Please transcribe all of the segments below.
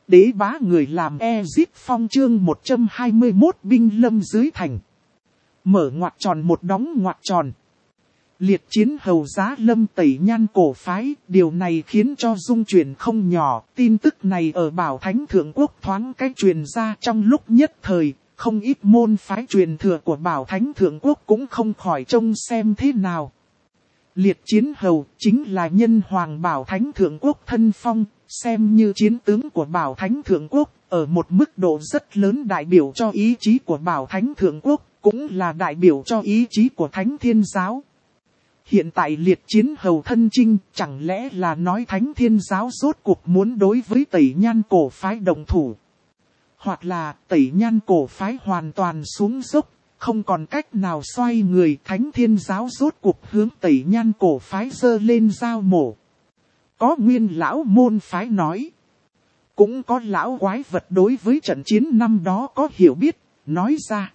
Đế bá người làm Ezip Phong chương 121 binh lâm dưới thành. Mở ngoặc tròn một đóng ngoặc tròn. Liệt chiến hầu giá lâm tẩy nhan cổ phái, điều này khiến cho dung chuyển không nhỏ. Tin tức này ở Bảo Thánh Thượng Quốc thoáng cách truyền ra trong lúc nhất thời, không ít môn phái truyền thừa của Bảo Thánh Thượng Quốc cũng không khỏi trông xem thế nào. Liệt chiến hầu chính là nhân hoàng Bảo Thánh Thượng Quốc thân phong, xem như chiến tướng của Bảo Thánh Thượng Quốc, ở một mức độ rất lớn đại biểu cho ý chí của Bảo Thánh Thượng Quốc, cũng là đại biểu cho ý chí của Thánh Thiên Giáo. Hiện tại liệt chiến hầu thân chinh, chẳng lẽ là nói Thánh Thiên Giáo rốt cuộc muốn đối với Tẩy Nhan cổ phái động thủ? Hoặc là Tẩy Nhan cổ phái hoàn toàn xuống dốc, không còn cách nào xoay người, Thánh Thiên Giáo rốt cuộc hướng Tẩy Nhan cổ phái giơ lên dao mổ. Có nguyên lão môn phái nói. Cũng có lão quái vật đối với trận chiến năm đó có hiểu biết, nói ra.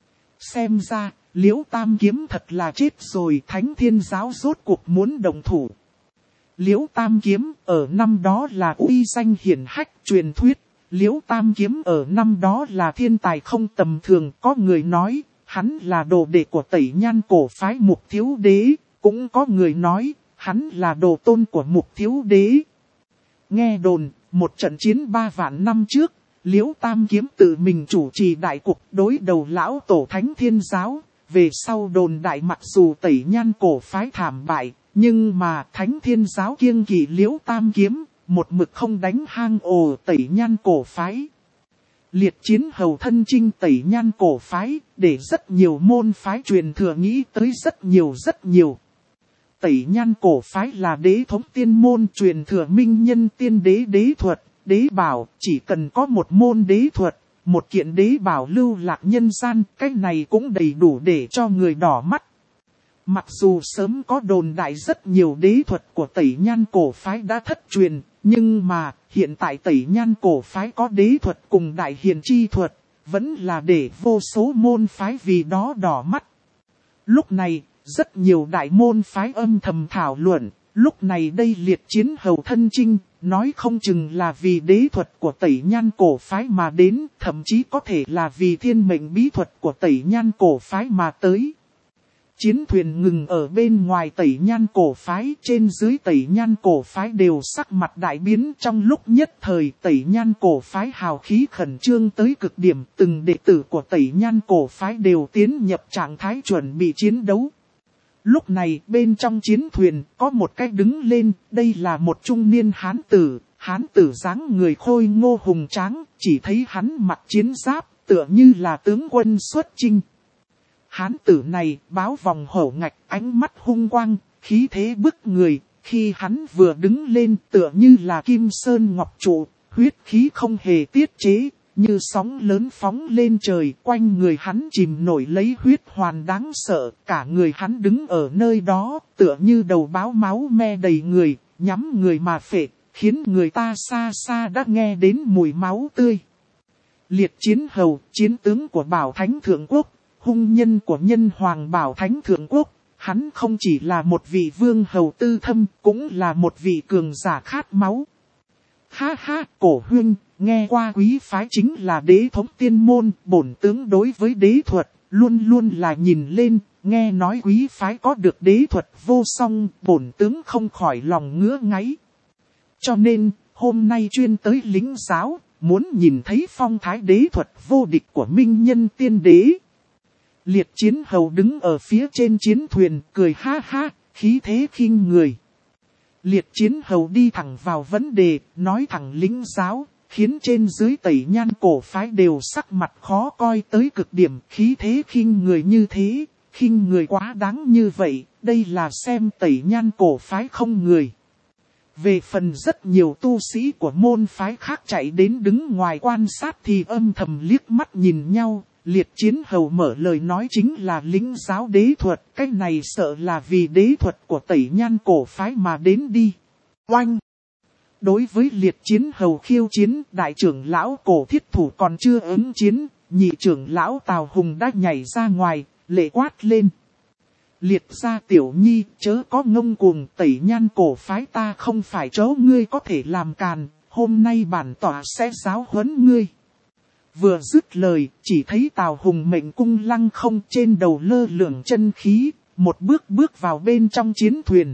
Xem ra, Liễu Tam Kiếm thật là chết rồi, Thánh Thiên Giáo rốt cuộc muốn đồng thủ. Liễu Tam Kiếm ở năm đó là uy danh hiển hách truyền thuyết. Liễu Tam Kiếm ở năm đó là thiên tài không tầm thường, có người nói, hắn là đồ đệ của Tẩy Nhan cổ phái Mục Thiếu Đế, cũng có người nói, hắn là đồ tôn của Mục Thiếu Đế. Nghe đồn, một trận chiến 3 vạn năm trước, Liễu Tam Kiếm tự mình chủ trì đại cục đối đầu lão tổ Thánh Thiên Giáo. Về sau đồn đại mặc dù Tẩy Nhan cổ phái thảm bại, nhưng mà Thánh Thiên Giáo kiêng kỵ Liễu Tam Kiếm, một mực không đánh hang ổ Tẩy Nhan cổ phái. Liệt chiến hầu thân chinh Tẩy Nhan cổ phái, để rất nhiều môn phái truyền thừa nghĩ tới rất nhiều. Tẩy Nhan cổ phái là đế thống tiên môn truyền thừa minh nhân tiên đế đế thuật, đế bảo, chỉ cần có một môn đế thuật, một kiện đế bảo lưu lạc nhân gian, cái này cũng đầy đủ để cho người đỏ mắt. Mặc dù sớm có đồn đại rất nhiều đế thuật của Tẩy Nhan cổ phái đã thất truyền, nhưng mà hiện tại Tẩy Nhan cổ phái có đế thuật cùng đại hiền chi thuật, vẫn là để vô số môn phái vì đó đỏ mắt. Lúc này, rất nhiều đại môn phái âm thầm thảo luận, lúc này đây liệt chiến hầu thân chinh, nói không chừng là vì đế thuật của Tẩy Nhan cổ phái mà đến, thậm chí có thể là vì thiên mệnh bí thuật của Tẩy Nhan cổ phái mà tới. Chiến thuyền ngừng ở bên ngoài Tẩy Nhan cổ phái, trên dưới Tẩy Nhan cổ phái đều sắc mặt đại biến, trong lúc nhất thời Tẩy Nhan cổ phái hào khí khẩn trương tới cực điểm, từng đệ tử của Tẩy Nhan cổ phái đều tiến nhập trạng thái chuẩn bị chiến đấu. Lúc này bên trong chiến thuyền có một cái đứng lên, đây là một trung niên hán tử dáng người khôi ngô hùng tráng, chỉ thấy hắn mặc chiến giáp, tựa như là tướng quân xuất chinh. Hán tử này báo vòng hổ ngạch, ánh mắt hung quang, khí thế bức người, khi hắn vừa đứng lên tựa như là kim sơn ngọc trụ, huyết khí không hề tiết chế, như sóng lớn phóng lên trời, quanh người hắn chìm nổi lấy huyết hoàn đáng sợ, cả người hắn đứng ở nơi đó, tựa như đầu báo máu me đầy người, nhắm người mà phệ, khiến người ta xa xa đã nghe đến mùi máu tươi. Liệt chiến hầu, chiến tướng của Bảo Thánh Thượng Quốc, hung nhân của nhân hoàng Bảo Thánh Thượng Quốc, hắn không chỉ là một vị vương hầu tư thâm, cũng là một vị cường giả khát máu. Ha ha, cổ huynh, nghe qua quý phái chính là đế thống tiên môn, bổn tướng đối với đế thuật, luôn luôn là nhìn lên, nghe nói quý phái có được đế thuật vô song, bổn tướng không khỏi lòng ngứa ngáy. Cho nên, hôm nay chuyên tới lính giáo, muốn nhìn thấy phong thái đế thuật vô địch của minh nhân tiên đế. Liệt chiến hầu đứng ở phía trên chiến thuyền, cười ha ha, khí thế khinh người. Liệt chiến hầu đi thẳng vào vấn đề, nói thẳng lính giáo, khiến trên dưới Tẩy Nhan cổ phái đều sắc mặt khó coi tới cực điểm, khí thế khinh người như thế, khinh người quá đáng như vậy, đây là xem Tẩy Nhan cổ phái không người. Về phần rất nhiều tu sĩ của môn phái khác chạy đến đứng ngoài quan sát thì âm thầm liếc mắt nhìn nhau. Liệt chiến hầu mở lời nói chính là lính giáo đế thuật, cái này sợ là vì đế thuật của Tẩy Nhan cổ phái mà đến đi. Oanh! Đối với liệt chiến hầu khiêu chiến, đại trưởng lão Cổ Thiết Thủ còn chưa ứng chiến, nhị trưởng lão Tào Hùng đã nhảy ra ngoài, lệ quát lên. Liệt gia tiểu nhi, chớ có ngông cuồng, Tẩy Nhan cổ phái ta không phải chỗ ngươi có thể làm càn, hôm nay bản tỏa sẽ giáo huấn ngươi. Vừa dứt lời, chỉ thấy Tào Hùng mệnh cung lăng không trên đầu lơ lửng chân khí, một bước bước vào bên trong chiến thuyền.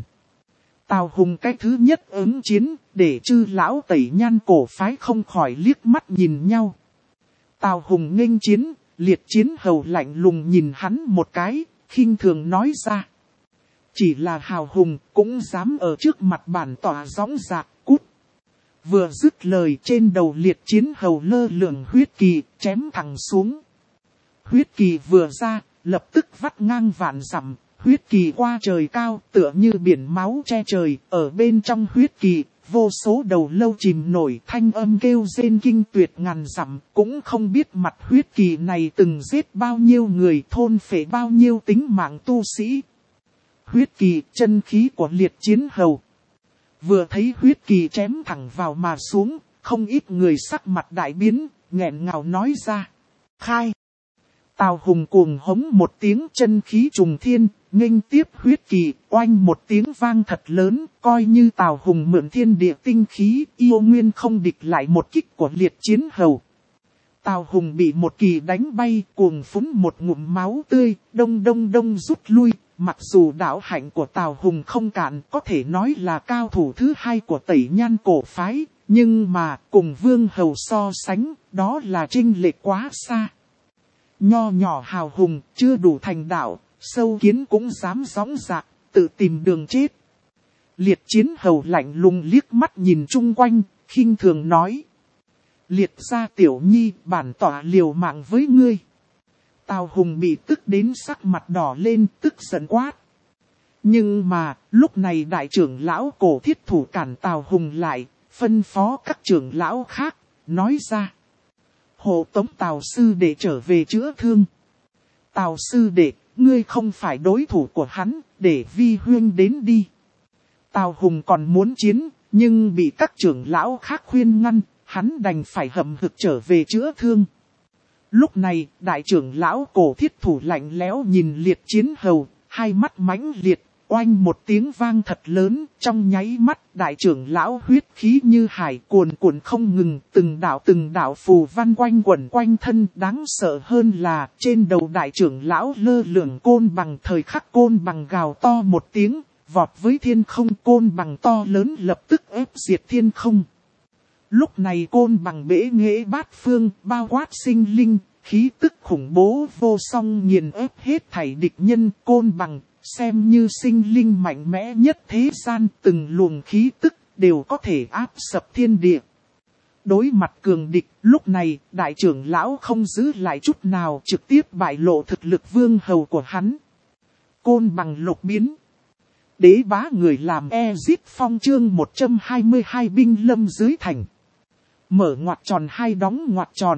Tào Hùng cái thứ nhất ứng chiến, để chư lão Tẩy Nhan cổ phái không khỏi liếc mắt nhìn nhau. Tào Hùng nghênh chiến, Liệt Chiến Hầu lạnh lùng nhìn hắn một cái, khinh thường nói ra. Chỉ là hào hùng, cũng dám ở trước mặt bản tỏa dõng dạc, cút. Vừa dứt lời trên đầu Liệt Chiến Hầu lơ lửng huyết kỳ, chém thẳng xuống. Huyết kỳ vừa ra, lập tức vắt ngang vạn dặm, huyết kỳ qua trời cao, tựa như biển máu che trời, ở bên trong huyết kỳ, vô số đầu lâu chìm nổi, thanh âm kêu rên kinh tuyệt ngàn dặm, cũng không biết mặt huyết kỳ này từng giết bao nhiêu người, thôn phệ bao nhiêu tính mạng tu sĩ. Huyết kỳ, chân khí của Liệt Chiến Hầu. Vừa thấy huyết kỳ chém thẳng vào mà xuống, không ít người sắc mặt đại biến, nghẹn ngào nói ra. Khai! Tào Hùng cuồng hống một tiếng, chân khí trùng thiên, nghênh tiếp huyết kỳ, oanh một tiếng vang thật lớn, coi như Tào Hùng mượn thiên địa tinh khí, yêu nguyên không địch lại một kích của Liệt Chiến Hầu. Tào Hùng bị một kỳ đánh bay, cuồng phúng một ngụm máu tươi, đông rút lui. Mặc dù đạo hạnh của Tào Hùng không cạn, có thể nói là cao thủ thứ hai của Tẩy Nhan cổ phái, nhưng mà cùng Vương Hầu so sánh, đó là chênh lệch quá xa. Nho nhỏ hào hùng, chưa đủ thành đạo, sâu kiến cũng dám dõng dạc, tự tìm đường chết. Liệt Chiến Hầu lạnh lùng liếc mắt nhìn chung quanh, khinh thường nói. Liệt gia tiểu nhi, bản tỏa liều mạng với ngươi. Tào Hùng bị tức đến sắc mặt đỏ lên, tức giận quát. Nhưng mà, lúc này đại trưởng lão Cổ Thiết Thủ cản Tào Hùng lại, phân phó các trưởng lão khác, nói ra. Hộ tống Tào sư đệ trở về chữa thương. Tào sư đệ, ngươi không phải đối thủ của hắn, để vi huyên đến đi. Tào Hùng còn muốn chiến, nhưng bị các trưởng lão khác khuyên ngăn, hắn đành phải hậm hực trở về chữa thương. Lúc này, đại trưởng lão Cổ Thiết Thủ lạnh lẽo nhìn Liệt Chiến Hầu, hai mắt mãnh liệt, oanh một tiếng vang thật lớn, trong nháy mắt, đại trưởng lão huyết khí như hải cuồn cuộn không ngừng, từng đạo phù văn quanh quẩn quanh thân, đáng sợ hơn là, trên đầu đại trưởng lão lơ lửng côn bằng, thời khắc côn bằng gào to một tiếng, vọt với thiên không, côn bằng to lớn lập tức ép diệt thiên không. Lúc này côn bằng bể nghệ bát phương, bao quát sinh linh, khí tức khủng bố vô song nghiền ép hết thảy địch nhân. Côn bằng, xem như sinh linh mạnh mẽ nhất thế gian, từng luồng khí tức đều có thể áp sập thiên địa. Đối mặt cường địch, lúc này, đại trưởng lão không giữ lại chút nào, trực tiếp bại lộ thực lực Vương Hầu của hắn. Côn bằng lục biến. Đế bá người làm Ezit Phong chương 122 binh lâm dưới thành. Mở ngoặc tròn hai đóng ngoặc tròn.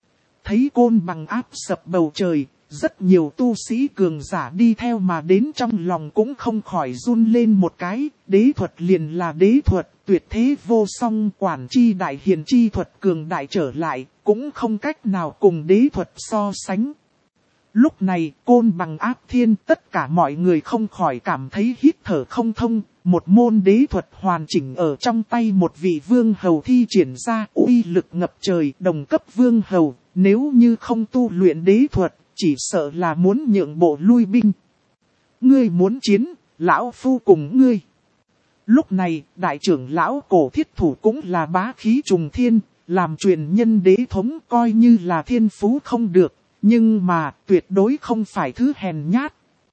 Thấy côn bằng áp sập bầu trời, rất nhiều tu sĩ cường giả đi theo mà đến trong lòng cũng không khỏi run lên một cái. Đế thuật liền là đế thuật, tuyệt thế vô song, quản chi đại hiền chi thuật cường đại trở lại, cũng không cách nào cùng đế thuật so sánh. Lúc này, côn bằng áp thiên, tất cả mọi người không khỏi cảm thấy hít thở không thông. Một môn đế thuật hoàn chỉnh ở trong tay một vị vương hầu thi triển ra, uy lực ngập trời, đồng cấp vương hầu. Nếu như không tu luyện đế thuật, chỉ sợ là muốn nhượng bộ lui binh. Ngươi muốn chiến, lão phu cùng ngươi. Lúc này, đại trưởng lão Cổ Thiết Thủ cũng là bá khí trùng thiên, làm truyền nhân đế thống coi như là thiên phú không được. Nhưng mà tuyệt đối không phải thứ hèn nhát.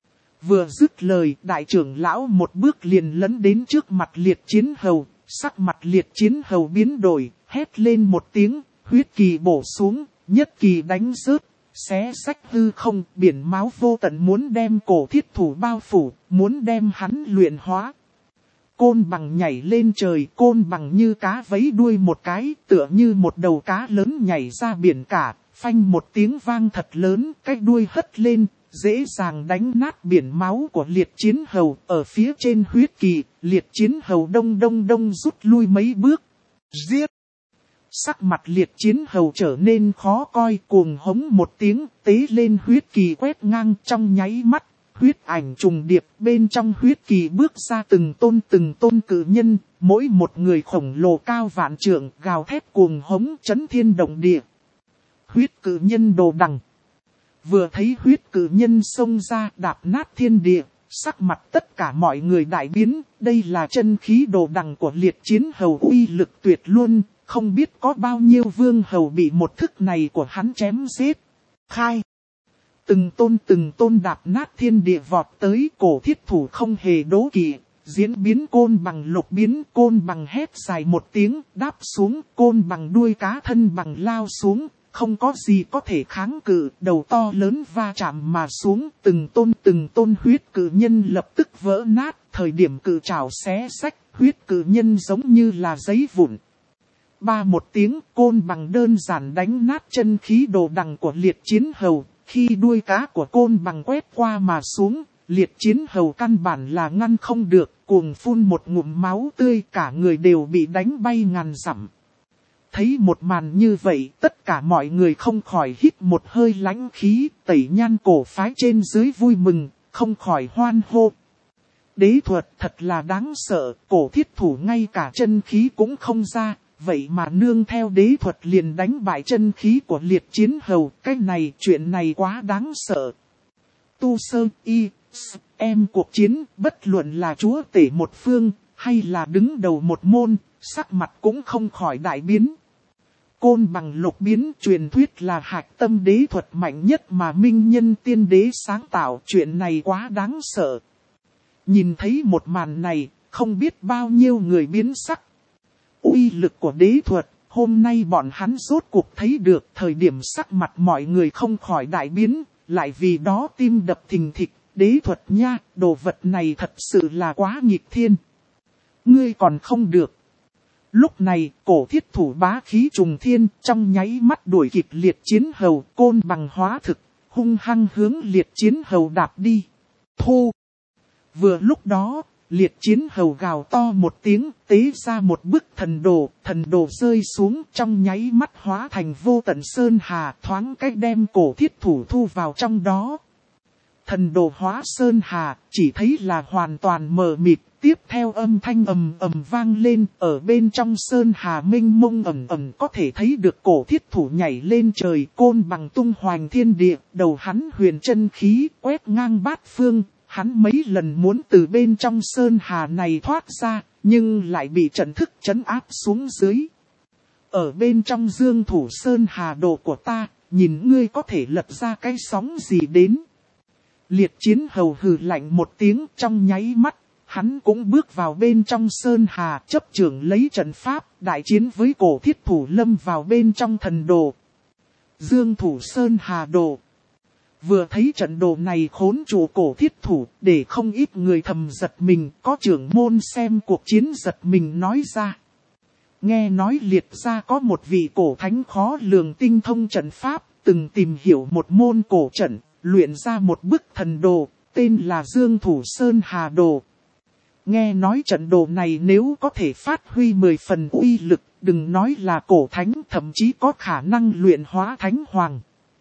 Vừa dứt lời, đại trưởng lão một bước liền lấn đến trước mặt Liệt Chiến Hầu. Sắc mặt Liệt Chiến Hầu biến đổi, hét lên một tiếng, huyết kỳ bổ xuống, nhất kỳ đánh rớt, xé rách hư không, biển máu vô tận muốn đem Cổ Thiết Thủ bao phủ, muốn đem hắn luyện hóa. Côn bằng nhảy lên trời, côn bằng như cá vấy đuôi một cái, tựa như một đầu cá lớn nhảy ra biển cả. Phanh một tiếng vang thật lớn, cái đuôi hất lên, dễ dàng đánh nát biển máu của Liệt Chiến Hầu. Ở phía trên huyết kỳ, Liệt Chiến Hầu đông rút lui mấy bước. Giết! Sắc mặt Liệt Chiến Hầu trở nên khó coi, cuồng hống một tiếng, tế lên huyết kỳ quét ngang trong nháy mắt. huyết ảnh trùng điệp, bên trong huyết kỳ bước ra từng tôn cự nhân, mỗi một người khổng lồ cao vạn trượng, gào thét cuồng hống chấn thiên động địa. Huyết cự nhân đồ đằng. Vừa thấy huyết cự nhân xông ra đạp nát thiên địa, sắc mặt tất cả mọi người đại biến, đây là chân khí đồ đằng của liệt chiến hầu uy lực tuyệt luôn, không biết có bao nhiêu vương hầu bị một thức này của hắn chém giết. Khai. Từng tôn đạp nát thiên địa vọt tới, Cổ Thiết Thủ không hề đố kỵ, diễn biến côn bằng lục biến, côn bằng hét dài một tiếng, đáp xuống, côn bằng đuôi cá thân bằng lao xuống, không có gì có thể kháng cự, đầu to lớn va chạm mà xuống, từng tôn huyết cự nhân lập tức vỡ nát, thời điểm cự trảo xé xách, huyết cự nhân giống như là giấy vụn. Ba một tiếng, côn bằng đơn giản đánh nát chân khí đồ đằng của liệt chiến hầu. Khi đuôi cá của côn bằng quét qua mà xuống, liệt chiến hầu căn bản là ngăn không được, cuồng phun một ngụm máu tươi, cả người đều bị đánh bay ngàn dặm. Thấy một màn như vậy, tất cả mọi người không khỏi hít một hơi lãnh khí, Tẩy Nhan cổ phái trên dưới vui mừng, không khỏi hoan hô. Đế thuật thật là đáng sợ, Cổ Thiết Thủ ngay cả chân khí cũng không ra. Vậy mà nương theo đế thuật liền đánh bại chân khí của liệt chiến hầu, chuyện này quá đáng sợ. Tu Sơ Y, em cuộc chiến, bất luận là chúa tể một phương, hay là đứng đầu một môn, sắc mặt cũng không khỏi đại biến. Côn bằng lục biến truyền thuyết là hạch tâm đế thuật mạnh nhất mà Minh Nhân Tiên Đế sáng tạo, chuyện này quá đáng sợ. Nhìn thấy một màn này, không biết bao nhiêu người biến sắc. Uy lực của đế thuật, hôm nay bọn hắn rốt cuộc thấy được, thời điểm sắc mặt mọi người không khỏi đại biến, lại vì đó tim đập thình thịch, đế thuật nha, đồ vật này thật sự là quá nghịch thiên. Ngươi còn không được. Lúc này, Cổ Thiết Thủ bá khí trùng thiên, trong nháy mắt đuổi kịp liệt chiến hầu, côn bằng hóa thực, hung hăng hướng liệt chiến hầu đạp đi. Thu! Vừa lúc đó, liệt chiến hầu gào to một tiếng, tế ra một bức thần đồ rơi xuống trong nháy mắt hóa thành vô tận sơn hà, thoáng cách đem Cổ Thiết Thủ thu vào trong đó. Thần đồ hóa sơn hà, chỉ thấy là hoàn toàn mờ mịt, tiếp theo âm thanh ầm ầm vang lên, ở bên trong sơn hà mênh mông ầm có thể thấy được Cổ Thiết Thủ nhảy lên trời, côn bằng tung hoành thiên địa, đầu hắn huyền chân khí, quét ngang bát phương. Hắn mấy lần muốn từ bên trong sơn hà này thoát ra, nhưng lại bị trận thức trấn áp xuống dưới. Ở bên trong dương thủ sơn hà đồ của ta, nhìn ngươi có thể lật ra cái sóng gì đến. Liệt chiến hầu hừ lạnh một tiếng, trong nháy mắt, hắn cũng bước vào bên trong sơn hà, chấp trưởng lấy trận pháp, đại chiến với Cổ Thiết Thủ lâm vào bên trong thần đồ. Dương thủ sơn hà đồ. Vừa thấy trận đồ này khốn trụ Cổ Thiết Thủ, để không ít người thầm giật mình, có trưởng môn xem cuộc chiến giật mình nói ra. Nghe nói liệt ra có một vị cổ thánh khó lường tinh thông trận pháp, từng tìm hiểu một môn cổ trận, luyện ra một bức thần đồ, tên là Dương Thủ Sơn Hà Đồ. Nghe nói trận đồ này nếu có thể phát huy 10 phần uy lực, đừng nói là cổ thánh, thậm chí có khả năng luyện hóa thánh hoàng.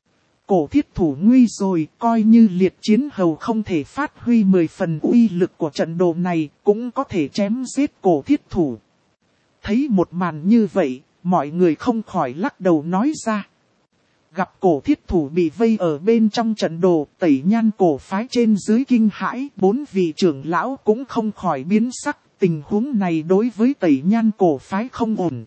Cổ Thiết Thủ nguy rồi, coi như liệt chiến hầu không thể phát huy 10 phần uy lực của trận đồ này, cũng có thể chém giết Cổ Thiết Thủ. Thấy một màn như vậy, mọi người không khỏi lắc đầu nói ra. Gặp Cổ Thiết Thủ bị vây ở bên trong trận đồ, Tẩy Nhan cổ phái trên dưới kinh hãi, 4 vị trưởng lão cũng không khỏi biến sắc, tình huống này đối với Tẩy Nhan cổ phái không ổn.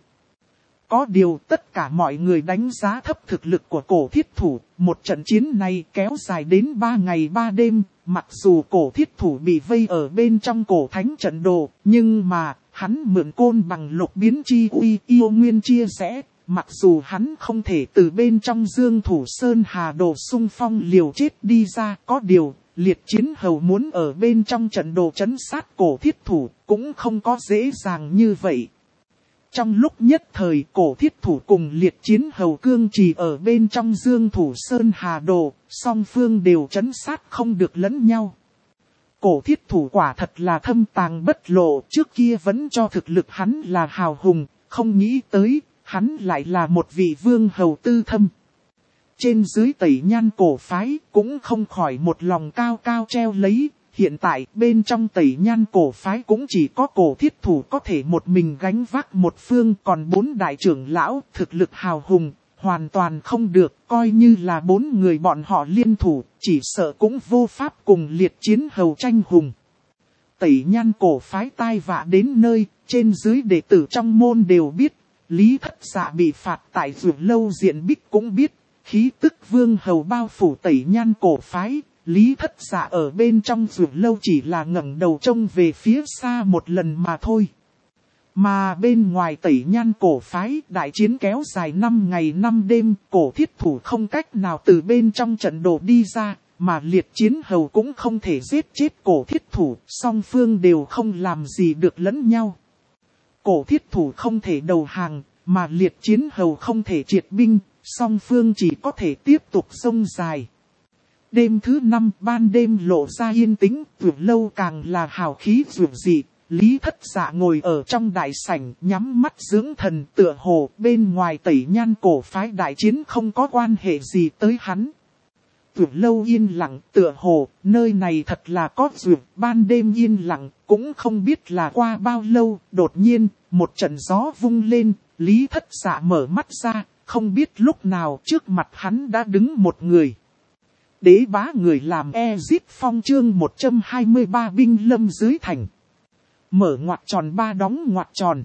Có điều tất cả mọi người đánh giá thấp thực lực của Cổ Thiết Thủ, một trận chiến này kéo dài đến 3 ngày 3 đêm, mặc dù Cổ Thiết Thủ bị vây ở bên trong cổ thánh trận đồ, nhưng mà hắn mượn côn bằng lục biến chi uy yêu nguyên chia rẽ, mặc dù hắn không thể từ bên trong Dương Thủ Sơn Hà Đồ xung phong liều chết đi ra, có điều liệt chiến hầu muốn ở bên trong trận đồ trấn sát Cổ Thiết Thủ cũng không có dễ dàng như vậy. Trong lúc nhất thời Cổ Thiết Thủ cùng liệt chiến hầu cương trì ở bên trong Dương Thủ Sơn Hà Đồ, song phương đều trấn sát không được lẫn nhau. Cổ Thiết Thủ quả thật là thâm tàng bất lộ, trước kia vẫn cho thực lực hắn là hào hùng, không nghĩ tới, hắn lại là một vị vương hầu tư thâm. trên dưới Tẩy Nhan cổ phái cũng không khỏi một lòng cao cao treo lấy. Hiện tại bên trong Tẩy Nhan cổ phái cũng chỉ có Cổ Thiết Thủ có thể một mình gánh vác một phương, còn 4 đại trưởng lão thực lực hào hùng, hoàn toàn không được, coi như là 4 người bọn họ liên thủ, chỉ sợ cũng vô pháp cùng Liệt Chiến Hầu tranh hùng. Tẩy Nhan cổ phái tai vạ đến nơi, trên dưới đệ tử trong môn đều biết, Lý Thất Dạ bị phạt tại Dược Lâu diện bích cũng biết, khí tức vương hầu bao phủ Tẩy Nhan cổ phái. Lý Thất Dạ ở bên trong Dược Lâu chỉ là ngẩng đầu trông về phía xa một lần mà thôi. Mà bên ngoài Tẩy Nhan cổ phái, đại chiến kéo dài 5 ngày 5 đêm, Cổ Thiết Thủ không cách nào từ bên trong trận đồ đi ra, mà Liệt Chiến Hầu cũng không thể giết chết Cổ Thiết Thủ, song phương đều không làm gì được lẫn nhau. Cổ Thiết Thủ không thể đầu hàng, mà Liệt Chiến Hầu không thể triệt binh, song phương chỉ có thể tiếp tục xông dài. Đêm thứ 5, ban đêm lộ ra yên tĩnh, Dược Lâu càng là hào khí dường dị. Lý Thất Dạ ngồi ở trong đại sảnh, nhắm mắt dưỡng thần, tựa hồ bên ngoài Tẩy Nhan cổ phái đại chiến không có quan hệ gì tới hắn. Dược Lâu yên lặng, tựa hồ nơi này thật là có dược, ban đêm yên lặng, cũng không biết là qua bao lâu. Đột nhiên, một trận gió vung lên, Lý Thất Dạ mở mắt ra, không biết lúc nào trước mặt hắn đã đứng một người. Đế bá người làm Ezip Phong chương 123 binh lâm dưới thành. Mở ngoặc tròn 3 đóng ngoặc tròn.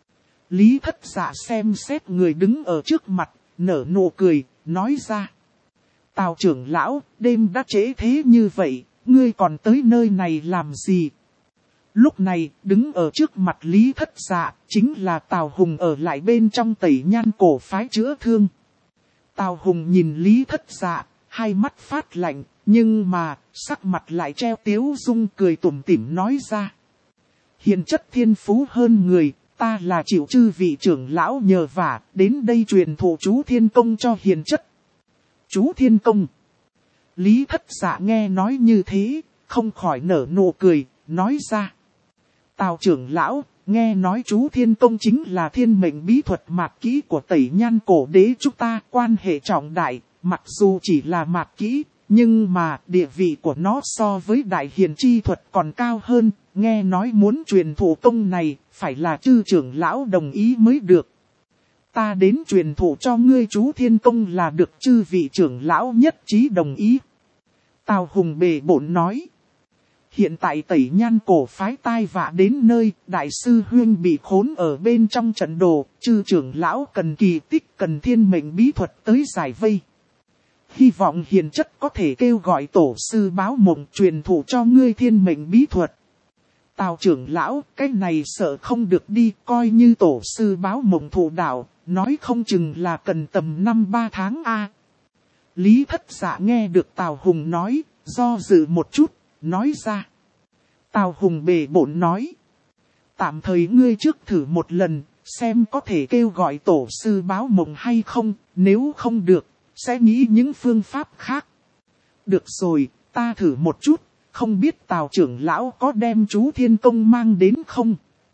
Lý Thất Dạ xem xét người đứng ở trước mặt, nở nụ cười, nói ra. Tào trưởng lão, đêm đã trễ thế như vậy, ngươi còn tới nơi này làm gì? Lúc này, đứng ở trước mặt Lý Thất Dạ, chính là Tào Hùng ở lại bên trong Tẩy Nhan cổ phái chữa thương. Tào Hùng nhìn Lý Thất Dạ, hai mắt phát lạnh, nhưng mà, sắc mặt lại treo tiếu dung cười tủm tỉm nói ra. Hiền chất thiên phú hơn người, ta là chịu chư vị trưởng lão nhờ vả, đến đây truyền thụ chú thiên công cho hiền chất. Chú thiên công. Lý Thất Dạ nghe nói như thế, không khỏi nở nụ cười, nói ra. Tào trưởng lão, nghe nói chú thiên công chính là thiên mệnh bí thuật mạt kỹ của Tẩy Nhan cổ đế chúng ta, quan hệ trọng đại, mặc dù chỉ là mạt kỹ, nhưng mà địa vị của nó so với đại hiền chi thuật còn cao hơn, nghe nói muốn truyền thụ công này, phải là chư trưởng lão đồng ý mới được. Ta đến truyền thụ cho ngươi chú thiên công là được chư vị trưởng lão nhất trí đồng ý. Tào Hùng bề bổn nói. Hiện tại Tẩy Nhan cổ phái tai vạ đến nơi, đại sư huyên bị khốn ở bên trong trận đồ, chư trưởng lão cần kỳ tích cần thiên mệnh bí thuật tới giải vây. Hy vọng hiền chất có thể kêu gọi tổ sư báo mộng truyền thụ cho ngươi thiên mệnh bí thuật. Tào trưởng lão, cái này sợ không được đi, coi như tổ sư báo mộng thụ đạo, nói không chừng là cần tầm 5-3 tháng a. Lý Thất Dạ nghe được Tào Hùng nói, do dự một chút, nói ra. Tào Hùng bề bổn nói. Tạm thời ngươi trước thử một lần, xem có thể kêu gọi tổ sư báo mộng hay không, nếu không được, sẽ nghĩ những phương pháp khác. Được rồi, ta thử một chút, không biết Tào trưởng lão có đem chú thiên công mang đến không?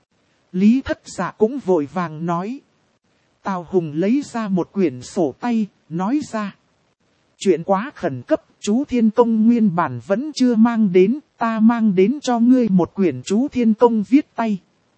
Lý Thất Dạ cũng vội vàng nói. Tào Hùng lấy ra một quyển sổ tay, nói ra. Chuyện quá khẩn cấp, chú thiên công nguyên bản vẫn chưa mang đến, ta mang đến cho ngươi một quyển chú thiên công viết tay.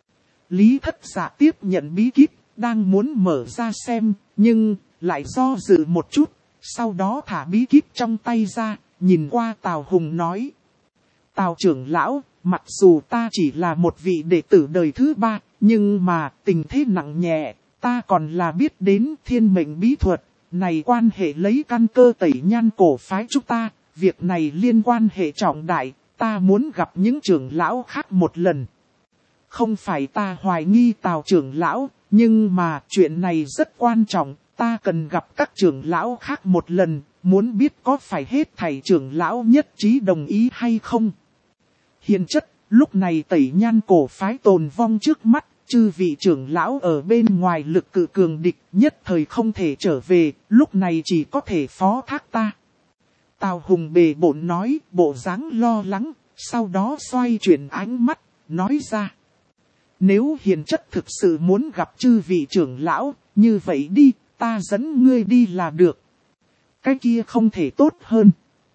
Lý Thất Dạ tiếp nhận bí kíp, đang muốn mở ra xem, nhưng lại do dự một chút, sau đó thả bí kíp trong tay ra, nhìn qua Tào Hùng nói. Tào trưởng lão, mặc dù ta chỉ là một vị đệ tử đời thứ 3, nhưng mà tình thế nặng nhẹ, ta còn là biết đến thiên mệnh bí thuật, này quan hệ lấy căn cơ Tẩy Nhan cổ phái chúng ta, việc này liên quan hệ trọng đại, ta muốn gặp những trưởng lão khác một lần. Không phải ta hoài nghi Tào trưởng lão, nhưng mà chuyện này rất quan trọng, ta cần gặp các trưởng lão khác một lần, muốn biết có phải hết thảy trưởng lão nhất trí đồng ý hay không. Hiền chất, lúc này Tẩy Nhan cổ phái tồn vong trước mắt, chư vị trưởng lão ở bên ngoài lực cự cường địch, nhất thời không thể trở về, lúc này chỉ có thể phó thác ta. Tào Hùng bề bổn nói, bộ dáng lo lắng, sau đó xoay chuyển ánh mắt, nói ra. Nếu hiền chất thực sự muốn gặp chư vị trưởng lão, như vậy đi, ta dẫn ngươi đi là được. Cái kia không thể tốt hơn.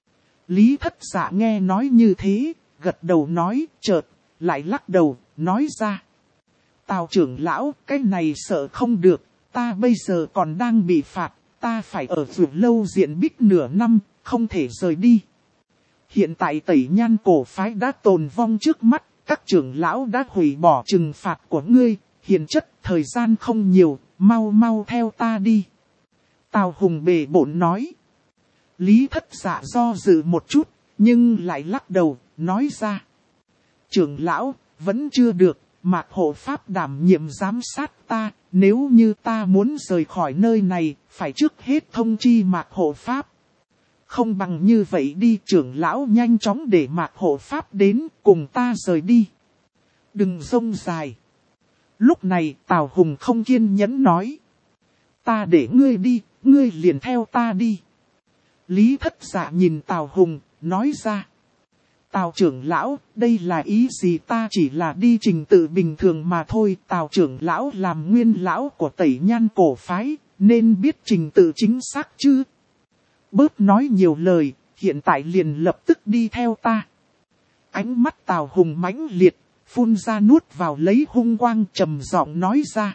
Lý Thất Dạ nghe nói như thế, gật đầu nói, chợt lại lắc đầu, nói ra. Tào trưởng lão, cái này sợ không được, ta bây giờ còn đang bị phạt, ta phải ở Vượt Lâu diện bích nửa năm, không thể rời đi. Hiện tại Tẩy Nhan cổ phái đã tồn vong trước mắt, các trưởng lão đã hủy bỏ trừng phạt của ngươi, hiền chất, thời gian không nhiều, mau mau theo ta đi. Tào Hùng bề bộn nói. Lý Thất Dạ do dự một chút, nhưng lại lắc đầu, nói ra. Trưởng lão, vẫn chưa được, Mạc hộ pháp đảm nhiệm giám sát ta, nếu như ta muốn rời khỏi nơi này, phải trước hết thông chi Mạc hộ pháp. Không bằng như vậy đi, trưởng lão nhanh chóng để Mạc hộ pháp đến, cùng ta rời đi. Đừng rông dài. Lúc này Tào Hùng không kiên nhẫn nói. Ta để ngươi đi, ngươi liền theo ta đi. Lý Thất Dạ nhìn Tào Hùng, nói ra. Tào trưởng lão, đây là ý gì, ta chỉ là đi trình tự bình thường mà thôi. Tào trưởng lão làm nguyên lão của Tẩy Nhan cổ phái, nên biết trình tự chính xác chứ. Bớt nói nhiều lời, hiện tại liền lập tức đi theo ta. Ánh mắt Tào Hùng mãnh liệt, phun ra nuốt vào lấy hung quang, trầm giọng nói ra.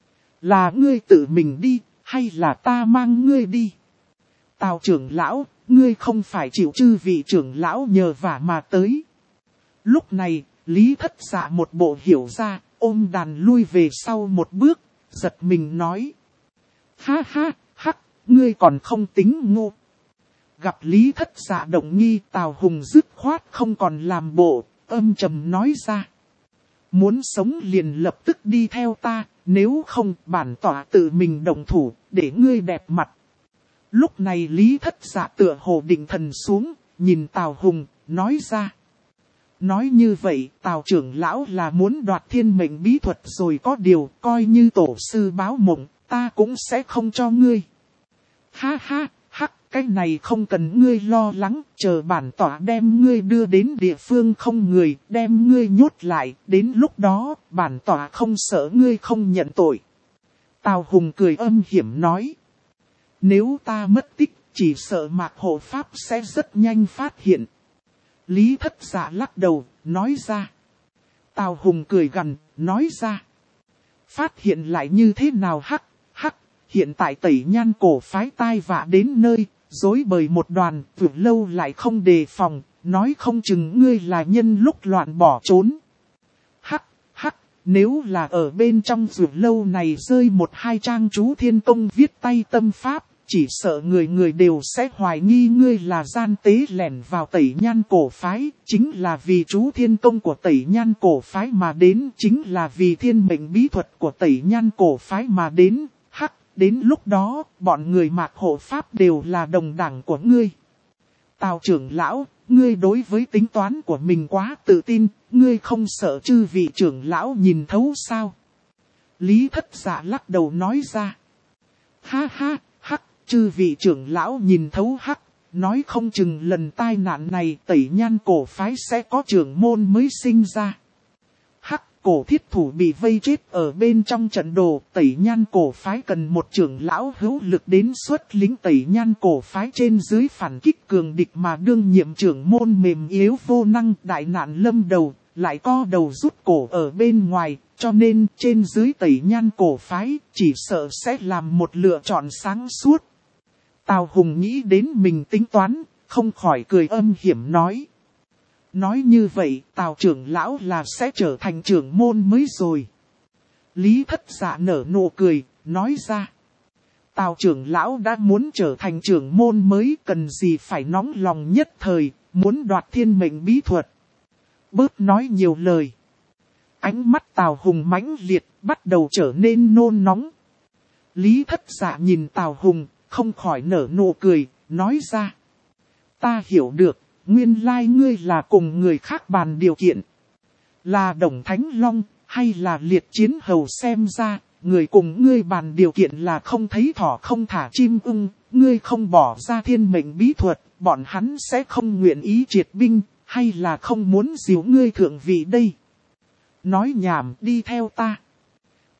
Là ngươi tự mình đi, hay là ta mang ngươi đi? Tào trưởng lão, ngươi không phải chịu chư vị trưởng lão nhờ vả mà tới. Lúc này, Lý Thất Dạ một bộ hiểu ra, ôm đàn lui về sau một bước, giật mình nói. Ha ha, hắc, ngươi còn không tính ngu. Gặp Lý Thất Dạ động nghi, Tào Hùng dứt khoát không còn làm bộ, âm trầm nói ra. Muốn sống liền lập tức đi theo ta, nếu không bản tỏa tự mình động thủ, để ngươi đẹp mặt. Lúc này Lý Thất Dạ tựa hồ định thần xuống, nhìn Tào Hùng, nói ra. Nói như vậy, Tào trưởng lão là muốn đoạt thiên mệnh bí thuật rồi, có điều, coi như tổ sư báo mộng, ta cũng sẽ không cho ngươi. Ha ha, hắc, cái này không cần ngươi lo lắng, chờ bản tỏa đem ngươi đưa đến địa phương không người, đem ngươi nhốt lại, đến lúc đó, bản tỏa không sợ ngươi không nhận tội. Tào Hùng cười âm hiểm nói. Nếu ta mất tích, chỉ sợ Mạc hộ pháp sẽ rất nhanh phát hiện. Lý Thất Dạ lắc đầu, nói ra. Tào Hùng cười gằn, nói ra. Phát hiện lại như thế nào hắc, hắc, hiện tại Tẩy Nhan cổ phái tai vạ đến nơi, rối bời một đoàn, Vượt Lâu lại không đề phòng, nói không chừng ngươi là nhân lúc loạn bỏ trốn. Hắc, hắc, nếu là ở bên trong Vượt Lâu này rơi một hai trang chú thiên tông viết tay tâm pháp, chỉ sợ người người đều sẽ hoài nghi ngươi là gian tế lẻn vào Tẩy Nhan cổ phái, chính là vì chú thiên công của Tẩy Nhan cổ phái mà đến, chính là vì thiên mệnh bí thuật của Tẩy Nhan cổ phái mà đến, hắc, đến lúc đó, bọn người Mạc hộ pháp đều là đồng đảng của ngươi. Tào trưởng lão, ngươi đối với tính toán của mình quá tự tin, ngươi không sợ chư vị trưởng lão nhìn thấu sao? Lý Thất Dạ lắc đầu nói ra. Ha ha, hắc, chư vị trưởng lão nhìn thấu hắc, nói không chừng lần tai nạn này Tẩy Nhan cổ phái sẽ có trưởng môn mới sinh ra. Hắc, cổ thiết thủ bị vây chết ở bên trong trận đồ, Tẩy Nhan cổ phái cần một trưởng lão hữu lực đến xuất lính Tẩy Nhan cổ phái trên dưới phản kích cường địch mà đương nhiệm trưởng môn mềm yếu vô năng, đại nạn lâm đầu, lại co đầu rút cổ ở bên ngoài, cho nên trên dưới Tẩy Nhan cổ phái chỉ sợ sẽ làm một lựa chọn sáng suốt. Tào Hùng nghĩ đến mình tính toán, không khỏi cười âm hiểm nói. Nói như vậy, Tào trưởng lão là sẽ trở thành trưởng môn mới rồi. Lý Thất Dạ nở nụ cười, nói ra. Tào trưởng lão đã muốn trở thành trưởng môn mới, cần gì phải nóng lòng nhất thời, muốn đoạt thiên mệnh bí thuật. Bớt nói nhiều lời. Ánh mắt Tào Hùng mãnh liệt, bắt đầu trở nên nôn nóng. Lý Thất Dạ nhìn Tào Hùng, không khỏi nở nụ cười, nói ra. Ta hiểu được, nguyên lai ngươi là cùng người khác bàn điều kiện. Là Đồng Thánh Long, hay là Liệt Chiến Hầu, xem ra, người cùng ngươi bàn điều kiện là không thấy thỏ không thả chim ưng, ngươi không bỏ ra thiên mệnh bí thuật, bọn hắn sẽ không nguyện ý triệt binh, hay là không muốn giấu ngươi thượng vị đây. Nói nhảm, đi theo ta.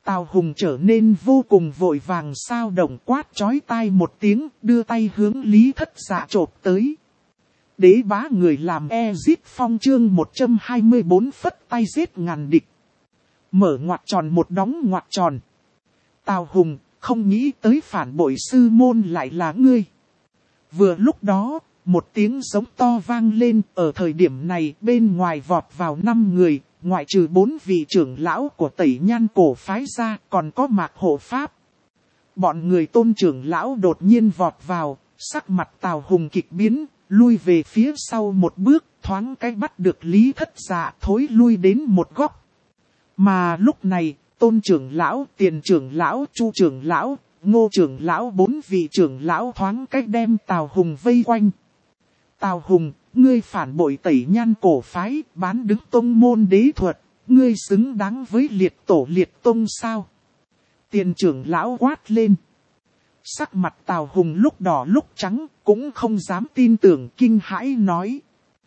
Tào Hùng trở nên vô cùng vội vàng sao động quát chói tai một tiếng, đưa tay hướng Lý Thất Dạ chộp tới. Đế bá người làm Giết Phong chương 124 phất tay giết ngàn địch. Mở ngoặc tròn một đóng ngoặc tròn. Tào Hùng, không nghĩ tới phản bội sư môn lại là ngươi. Vừa lúc đó, một tiếng giống to vang lên, ở thời điểm này bên ngoài vọt vào 5 người, ngoại trừ 4 vị trưởng lão của Tẩy Nhan cổ phái ra, còn có Mạc Hộ Pháp. Bọn người Tôn trưởng lão đột nhiên vọt vào, sắc mặt Tào Hùng kịch biến, lui về phía sau một bước, thoáng cái bắt được Lý Thất Dạ thối lui đến một góc. Mà lúc này, Tôn trưởng lão, Tiền trưởng lão, Chu trưởng lão, Ngô trưởng lão 4 vị trưởng lão thoáng cách đem Tào Hùng vây quanh. Tào Hùng, ngươi phản bội Tẩy Nhan cổ phái, bán đứng tông môn đế thuật, ngươi xứng đáng với liệt tổ liệt tông sao? Tiền trưởng lão quát lên. Sắc mặt Tào Hùng lúc đỏ lúc trắng, cũng không dám tin tưởng, kinh hãi nói.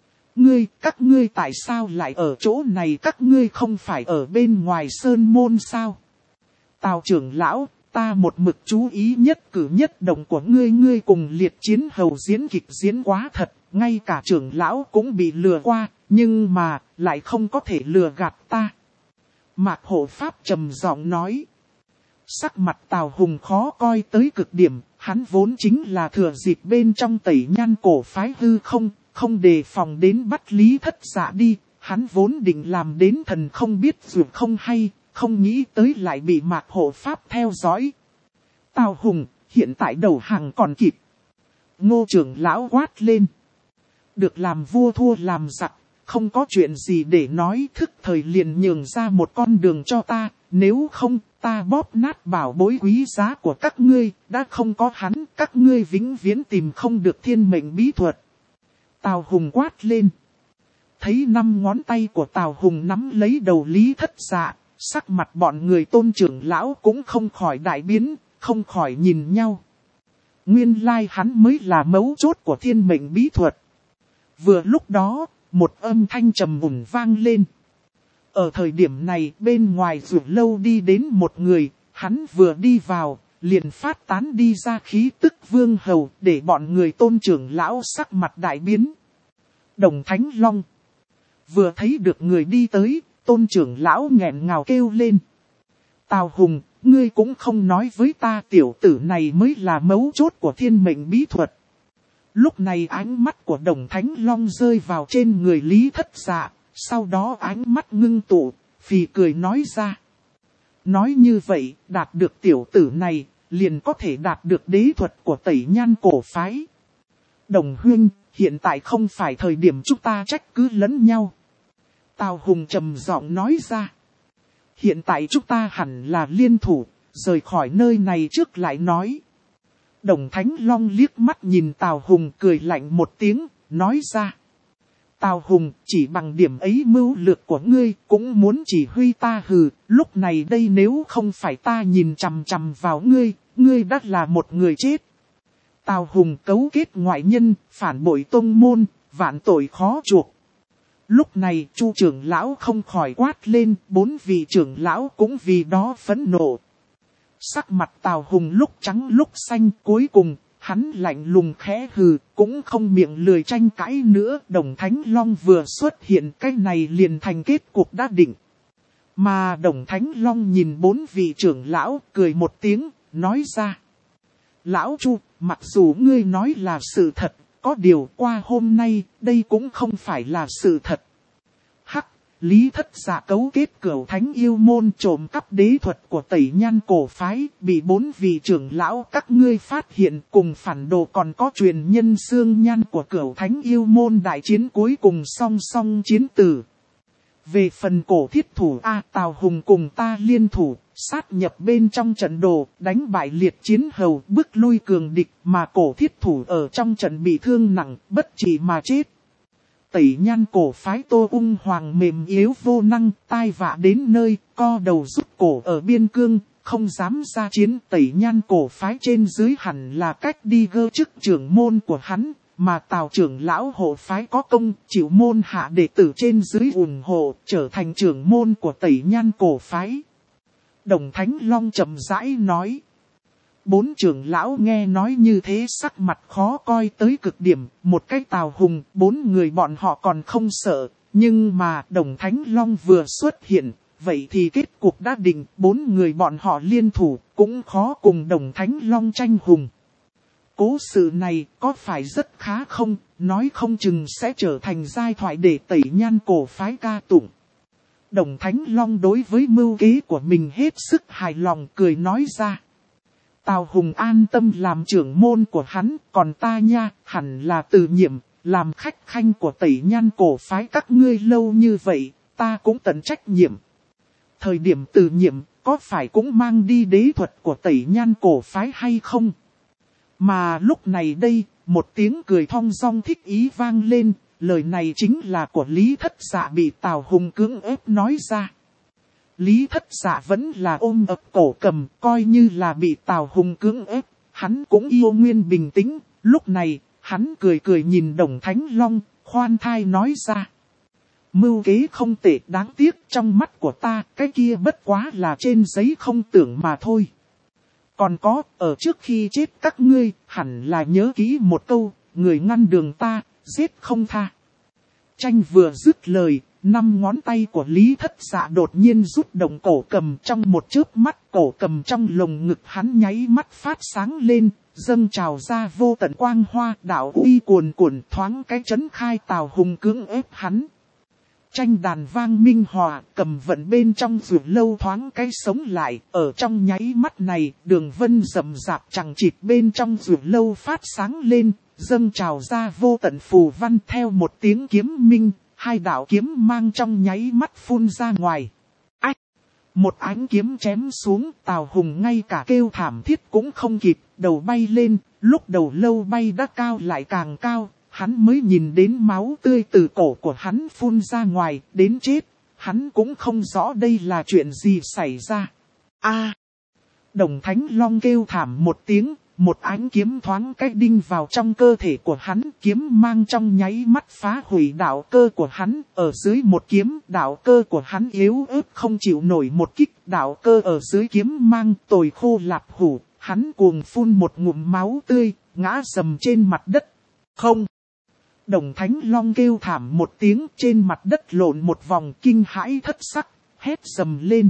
Các ngươi tại sao lại ở chỗ này, các ngươi không phải ở bên ngoài sơn môn sao? Tào trưởng lão, ta một mực chú ý nhất cử nhất động của ngươi cùng liệt chiến hầu diễn kịch diễn quá thật, ngay cả trưởng lão cũng bị lừa qua, nhưng mà lại không có thể lừa gạt ta. Mạc Hộ Pháp trầm giọng nói. Sắc mặt Tào Hùng khó coi tới cực điểm, hắn vốn chính là thừa dịp bên trong Tẩy Nhan cổ phái hư không đề phòng đến bắt Lý Thất Dạ đi, hắn vốn định làm đến thần không biết dù không hay, không nghĩ tới lại bị Mạc Hộ Pháp theo dõi. Tào Hùng, hiện tại đầu hàng còn kịp. Ngô trưởng lão quát lên. Được làm vua thua làm giặc, không có chuyện gì để nói, thức thời liền nhường ra một con đường cho ta, nếu không ta bóp nát bảo bối quý giá của các ngươi, đã không có hắn, các ngươi vĩnh viễn tìm không được thiên mệnh bí thuật. Tào Hùng quát lên. Thấy 5 ngón tay của Tào Hùng nắm lấy đầu Lý Thất Dạ, sắc mặt bọn người Tôn trưởng lão cũng không khỏi đại biến, không khỏi nhìn nhau. Nguyên lai hắn mới là mấu chốt của thiên mệnh bí thuật. Vừa lúc đó, một âm thanh trầm ổn vang lên. Ở thời điểm này, bên ngoài Dược Lâu đi đến một người, hắn vừa đi vào, liền phát tán đi ra khí tức vương hầu, để bọn người Tôn trưởng lão sắc mặt đại biến. Đồng Thánh Long. Vừa thấy được người đi tới, Tôn trưởng lão nghẹn ngào kêu lên. Tào Hùng, ngươi cũng không nói với ta, tiểu tử này mới là mấu chốt của thiên mệnh bí thuật. Lúc này ánh mắt của Đồng Thánh Long rơi vào trên người Lý Thất Dạ, sau đó ánh mắt ngưng tụ, phì cười nói ra. Nói như vậy, đạt được tiểu tử này, liền có thể đạt được đế thuật của Tẩy Nhan cổ phái. Đồng huynh, hiện tại không phải thời điểm chúng ta trách cứ lẫn nhau. Tào Hùng trầm giọng nói ra. Hiện tại chúng ta hẳn là liên thủ, rời khỏi nơi này trước lại nói. Đồng Thánh Long liếc mắt nhìn Tào Hùng cười lạnh một tiếng, nói ra. Tào Hùng, chỉ bằng điểm ấy mưu lược của ngươi cũng muốn chỉ huy ta hừ, lúc này đây nếu không phải ta nhìn chằm chằm vào ngươi đã là một người chết. Tào Hùng cấu kết ngoại nhân, phản bội tông môn, vạn tội khó chuộc. Lúc này Chu trưởng lão không khỏi quát lên, 4 vị trưởng lão cũng vì đó phẫn nộ. Sắc mặt Tào Hùng lúc trắng lúc xanh, cuối cùng, hắn lạnh lùng khẽ hừ, cũng không miệng lười tranh cãi nữa. Đồng Thánh Long vừa xuất hiện, cái này liền thành kết cục đã định. Mà Đồng Thánh Long nhìn 4 vị trưởng lão, cười một tiếng, nói ra. Lão Chu, mặc dù ngươi nói là sự thật, có điều qua hôm nay, đây cũng không phải là sự thật. Hắc, Lý Thất Dạ cấu kết Cửu Thánh yêu môn trộm cắp đế thuật của Tẩy Nhan cổ phái, bị 4 vị trưởng lão các ngươi phát hiện, cùng phản đồ còn có truyền nhân xương nhan của Cửu Thánh yêu môn đại chiến cuối cùng song song chiến tử. Về phần cổ thiết thủ Tào Hùng cùng ta liên thủ, sát nhập bên trong trận đồ, đánh bại liệt chiến hầu, bước lui cường địch, mà cổ thiết thủ ở trong trận bị thương nặng, bất trị mà chết. Tẩy Nhan cổ phái Tô Ung Hoàng mềm yếu vô năng, tai vạ đến nơi, co đầu rút cổ ở biên cương, không dám ra chiến. Tẩy Nhan cổ phái trên dưới hẳn là cách đi gơ chức trưởng môn của hắn, mà Tào trưởng lão hộ phái có công, chịu môn hạ đệ tử trên dưới ủng hộ, trở thành trưởng môn của Tẩy Nhan cổ phái. Đồng Thánh Long chậm rãi nói. 4 trưởng lão nghe nói như thế sắc mặt khó coi tới cực điểm, một cái Tào Hùng, 4 người bọn họ còn không sợ, nhưng mà Đồng Thánh Long vừa xuất hiện, vậy thì kết cục đã định, 4 người bọn họ liên thủ, cũng khó cùng Đồng Thánh Long tranh hùng. Cố sự này có phải rất khá không, nói không chừng sẽ trở thành giai thoại để tẩy nhan cổ phái ca tụng. Đồng Thánh Long đối với mưu kế của mình hết sức hài lòng cười nói ra. Tào Hùng an tâm làm trưởng môn của hắn, còn ta nha, hẳn là từ nhiệm, làm khách khanh của tẩy nhan cổ phái các ngươi lâu như vậy, ta cũng tận trách nhiệm. Thời điểm từ nhiệm, có phải cũng mang đi đế thuật của tẩy nhan cổ phái hay không? Mà lúc này đây, một tiếng cười thong dong thích ý vang lên, lời này chính là của Lý Thất Dạ bị Tào Hùng cưỡng ép nói ra. Lý Thất Dạ vẫn là ôm ập cổ cầm, coi như là bị Tào Hùng cưỡng ép, hắn cũng yêu nguyên bình tĩnh, lúc này, hắn cười cười nhìn Đồng Thánh Long, khoan thai nói ra. Mưu kế không tệ, đáng tiếc trong mắt của ta, cái kia bất quá là trên giấy không tưởng mà thôi. Còn có, ở trước khi chết các ngươi, hẳn là nhớ kỹ một câu, người ngăn đường ta, giết không tha. Tranh vừa dứt lời, 5 ngón tay của Lý Thất Dạ đột nhiên rút động cổ cầm, trong một chớp mắt, cổ cầm trong lồng ngực hắn nháy mắt phát sáng lên, dâng trào ra vô tận quang hoa, đạo uy cuồn cuộn thoáng cái chấn khai Tào Hùng cưỡng ép hắn. Tranh đàn vang minh hòa, cầm vận bên trong ruột lâu thoáng cái sống lại, ở trong nháy mắt này, đường vân rậm rạp chẳng chịt bên trong ruột lâu phát sáng lên, dâng trào ra vô tận phù văn theo một tiếng kiếm minh, 2 đạo kiếm mang trong nháy mắt phun ra ngoài. Ách! Một ánh kiếm chém xuống, Tào Hùng ngay cả kêu thảm thiết cũng không kịp, đầu bay lên, lúc đầu lâu bay đã cao lại càng cao. Hắn mới nhìn đến máu tươi từ cổ của hắn phun ra ngoài, đến chết, hắn cũng không rõ đây là chuyện gì xảy ra. A! Đồng Thánh Long kêu thảm một tiếng, một ánh kiếm thoáng cách đinh vào trong cơ thể của hắn, kiếm mang trong nháy mắt phá hủy đạo cơ của hắn, ở dưới một kiếm, đạo cơ của hắn yếu ớt không chịu nổi một kích, đạo cơ ở dưới kiếm mang tồi khô lạp hủ, hắn cuồng phun một ngụm máu tươi, ngã sầm trên mặt đất. Không! Đồng Thánh Long kêu thảm một tiếng, trên mặt đất lộn một vòng kinh hãi thất sắc, hét sầm lên.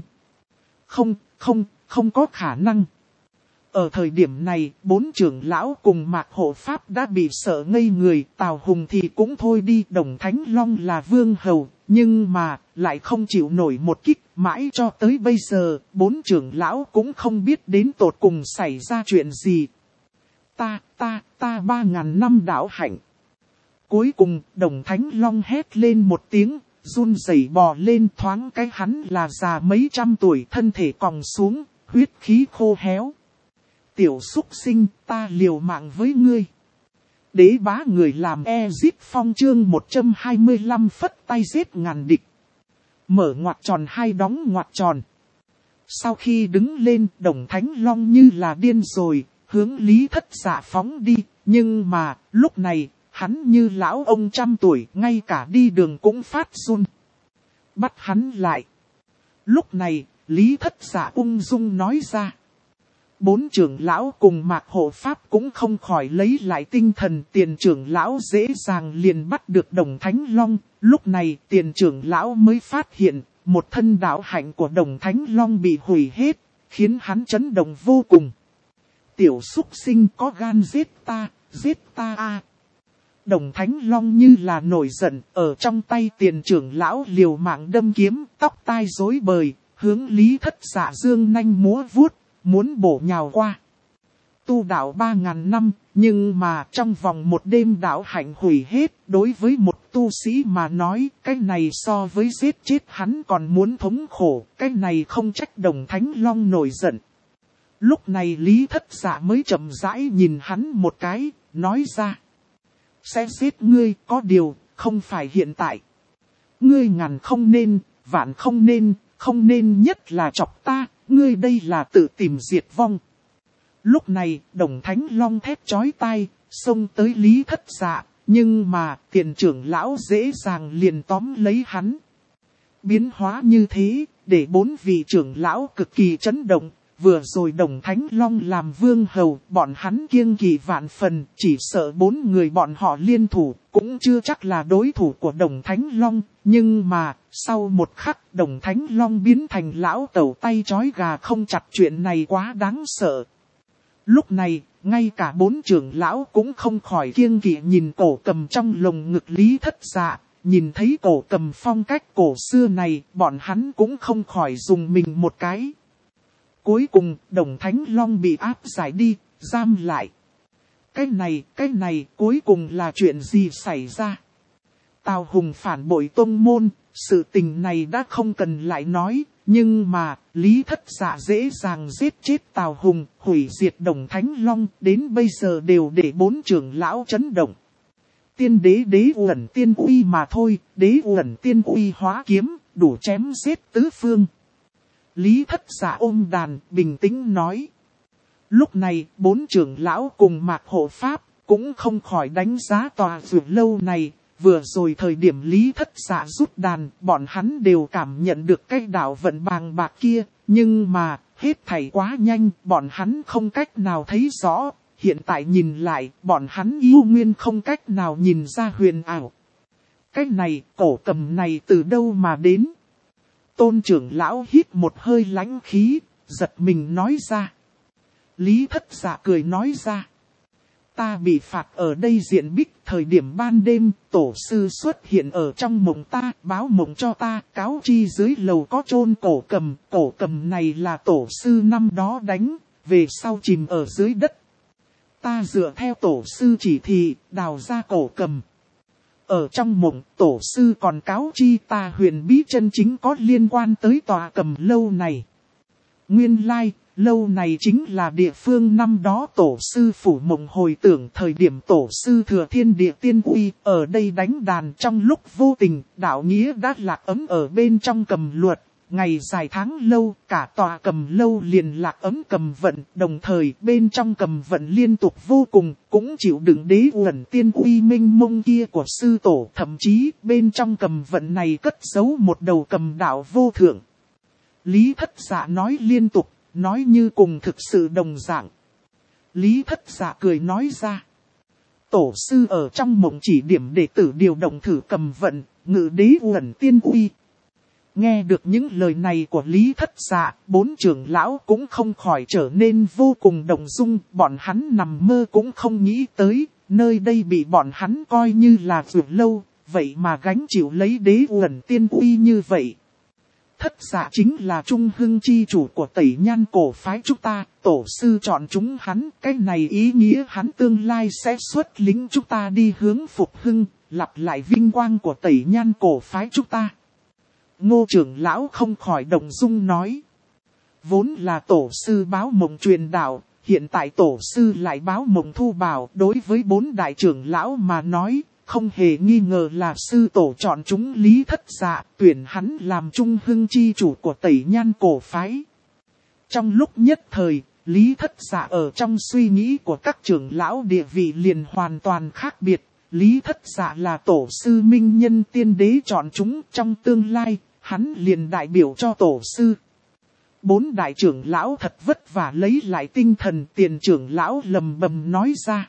Không có khả năng. Ở thời điểm này, 4 trưởng lão cùng Mạc Hộ Pháp đã bị sợ ngây người, Tào Hùng thì cũng thôi đi, Đồng Thánh Long là vương hầu, nhưng mà, lại không chịu nổi một kích, mãi cho tới bây giờ, 4 trưởng lão cũng không biết đến tột cùng xảy ra chuyện gì. Ta 3000 năm đạo hạnh. Cuối cùng, Đồng Thánh Long hét lên một tiếng, run rẩy bò lên thoáng cái hắn là già mấy trăm tuổi thân thể còng xuống, huyết khí khô héo. Tiểu súc sinh, ta liều mạng với ngươi. Đế bá người làm Ezip Phong chương 125 phất tay giết ngàn địch. Mở ngoặc tròn hai đóng ngoặc tròn. Sau khi đứng lên, Đồng Thánh Long như là điên rồi, hướng Lý Thất Dạ phóng đi, nhưng mà, lúc này, hắn như lão ông trăm tuổi, ngay cả đi đường cũng phát run. Bắt hắn lại. Lúc này, Lý Thất Dạ ung dung nói ra. 4 trưởng lão cùng Mạc Hộ Pháp cũng không khỏi lấy lại tinh thần. Tiền trưởng lão dễ dàng liền bắt được Đồng Thánh Long. Lúc này tiền trưởng lão mới phát hiện, một thân đạo hạnh của Đồng Thánh Long bị hủy hết, khiến hắn chấn động vô cùng. Tiểu súc sinh có gan giết ta a! Đồng Thánh Long như là nổi giận, ở trong tay tiền trưởng lão liều mạng đâm kiếm, tóc tai rối bời, hướng Lý Thất Dạ dương nanh múa vuốt, muốn bổ nhào qua. Tu đạo 3000 năm, nhưng mà trong vòng một đêm đạo hạnh hủy hết, đối với một tu sĩ mà nói, cái này so với giết chết hắn còn muốn thống khổ, cái này không trách Đồng Thánh Long nổi giận. Lúc này Lý Thất Dạ mới chậm rãi nhìn hắn một cái, nói ra. Sẽ giết ngươi, có điều, không phải hiện tại. Ngươi ngàn không nên, vạn không nên nhất là chọc ta, ngươi đây là tự tìm diệt vong. Lúc này, Đồng Thánh Long thét chói tai, xông tới Lý Thất Dạ, nhưng mà tiền trưởng lão dễ dàng liền tóm lấy hắn. Biến hóa như thế, để 4 vị trưởng lão cực kỳ chấn động. Vừa rồi Đồng Thánh Long làm vương hầu, bọn hắn kiêng kỵ vạn phần, chỉ sợ 4 người bọn họ liên thủ, cũng chưa chắc là đối thủ của Đồng Thánh Long. Nhưng mà, sau một khắc, Đồng Thánh Long biến thành lão tẩu tay trói gà không chặt, chuyện này quá đáng sợ. Lúc này, ngay cả 4 trưởng lão cũng không khỏi kiêng kỵ nhìn cổ cầm trong lồng ngực Lý Thất Dạ. Nhìn thấy cổ cầm phong cách cổ xưa này, bọn hắn cũng không khỏi dùng mình một cái. Cuối cùng, Đồng Thánh Long bị áp giải đi, giam lại. Cái này, cuối cùng là chuyện gì xảy ra? Tào Hùng phản bội tông môn, sự tình này đã không cần lại nói, nhưng mà, Lý Thất Dạ dễ dàng giết chết Tào Hùng, hủy diệt Đồng Thánh Long, đến bây giờ đều để 4 trưởng lão chấn động. Tiên đế đế uẩn tiên uy mà thôi, đế uẩn tiên uy hóa kiếm, đủ chém giết tứ phương. Lý Thất Dạ ôm đàn, bình tĩnh nói. Lúc này, 4 trưởng lão cùng Mạc Hộ Pháp, cũng không khỏi đánh giá tòa vườn lâu này. Vừa rồi thời điểm Lý Thất Dạ rút đàn, bọn hắn đều cảm nhận được cái đạo vận bàng bạc kia. Nhưng mà, hết thảy quá nhanh, bọn hắn không cách nào thấy rõ. Hiện tại nhìn lại, bọn hắn yêu nguyên không cách nào nhìn ra huyền ảo. Cái này, cổ cầm này từ đâu mà đến? Tôn trưởng lão hít một hơi lãnh khí, giật mình nói ra. Lý Thất Dạ cười nói ra. Ta bị phạt ở đây diện bích, thời điểm ban đêm, tổ sư xuất hiện ở trong mộng ta, báo mộng cho ta, cáo chi dưới lầu có chôn cổ cầm này là tổ sư năm đó đánh, về sau chìm ở dưới đất. Ta dựa theo tổ sư chỉ thị, đào ra cổ cầm. Ở trong mộng, tổ sư còn cáo chi ta huyền bí chân chính có liên quan tới tòa cầm lâu này. Nguyên lai, lâu này chính là địa phương năm đó tổ sư phủ mộng hồi tưởng thời điểm tổ sư thừa thiên địa tiên uy, ở đây đánh đàn trong lúc vô tình, đạo nghĩa đã lạc ấm ở bên trong cầm luật. Ngày dài tháng lâu, cả tòa cầm lâu liền lạc ấm cầm vận, đồng thời bên trong cầm vận liên tục vô cùng, cũng chịu đựng đế uẩn tiên uy minh mông kia của sư tổ. Thậm chí, bên trong cầm vận này cất giấu một đầu cầm đạo vô thượng. Lý Thất Dạ nói liên tục, nói như cùng thực sự đồng dạng. Lý Thất Dạ cười nói ra. Tổ sư ở trong mộng chỉ điểm đệ tử điều động thử cầm vận, ngự đế uẩn tiên uy. Nghe được những lời này của Lý Thất Dạ, 4 trưởng lão cũng không khỏi trở nên vô cùng động dung, bọn hắn nằm mơ cũng không nghĩ tới, nơi đây bị bọn hắn coi như là vượt lâu, vậy mà gánh chịu lấy đế uẩn tiên uy như vậy. Thất Dạ chính là trung hưng chi chủ của Tẩy Nhan cổ phái chúng ta, tổ sư chọn chúng hắn, cái này ý nghĩa hắn tương lai sẽ xuất lính chúng ta đi hướng phục hưng, lặp lại vinh quang của Tẩy Nhan cổ phái chúng ta. Ngô trưởng lão không khỏi động dung nói. Vốn là tổ sư báo mộng truyền đạo, hiện tại tổ sư lại báo mộng thu bảo. Đối với 4 đại trưởng lão mà nói, không hề nghi ngờ là sư tổ chọn chúng Lý Thất Dạ, tuyển hắn làm trung hưng chi chủ của Tẩy Nhan cổ phái. Trong lúc nhất thời, Lý Thất Dạ ở trong suy nghĩ của các trưởng lão địa vị liền hoàn toàn khác biệt. Lý Thất Dạ là tổ sư minh nhân tiên đế chọn chúng, trong tương lai, hắn liền đại biểu cho tổ sư. 4 đại trưởng lão thật vất vả lấy lại tinh thần, tiền trưởng lão lầm bầm nói ra.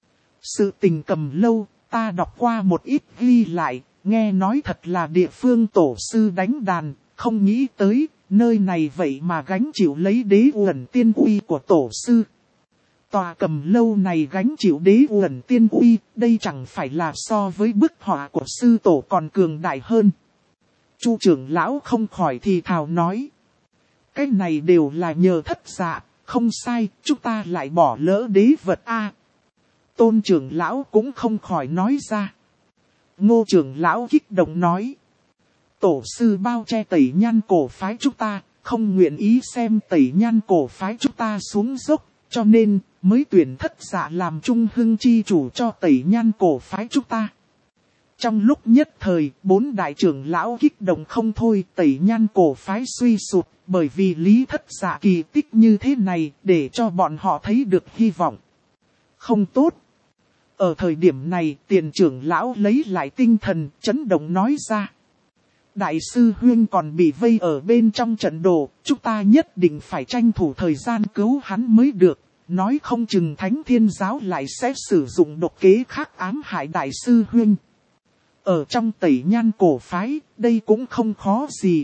Sự tình cầm lâu, ta đọc qua một ít ghi lại, nghe nói thật là địa phương tổ sư đánh đàn, không nghĩ tới, nơi này vậy mà gánh chịu lấy đế uẩn tiên uy của tổ sư. Tòa cầm lâu này gánh chịu đế uẩn tiên uy, đây chẳng phải là so với bức họa của sư tổ còn cường đại hơn. Chu trưởng lão không khỏi thì thào nói. Cái này đều là nhờ Thất Dạ, không sai, chúng ta lại bỏ lỡ đế vật a. Tôn trưởng lão cũng không khỏi nói ra. Ngô trưởng lão kích động nói. Tổ sư bao che Tẩy Nhan cổ phái chúng ta, không nguyện ý xem Tẩy Nhan cổ phái chúng ta xuống dốc, cho nên mới tuyển Thất Dạ làm trung hưng chi chủ cho Tẩy Nhan cổ phái chúng ta. Trong lúc nhất thời, 4 đại trưởng lão kích động không thôi, Tẩy Nhan cổ phái suy sụp, bởi vì Lý Thất Dạ kỳ tích như thế này, để cho bọn họ thấy được hy vọng. Không tốt. Ở thời điểm này, tiền trưởng lão lấy lại tinh thần, chấn động nói ra. Đại sư huynh còn bị vây ở bên trong trận đồ, chúng ta nhất định phải tranh thủ thời gian cứu hắn mới được. Nói không chừng Thánh Thiên Giáo lại sẽ sử dụng độc kế khác ám hại đại sư huynh. Ở trong Tẩy Nhan cổ phái, đây cũng không khó gì.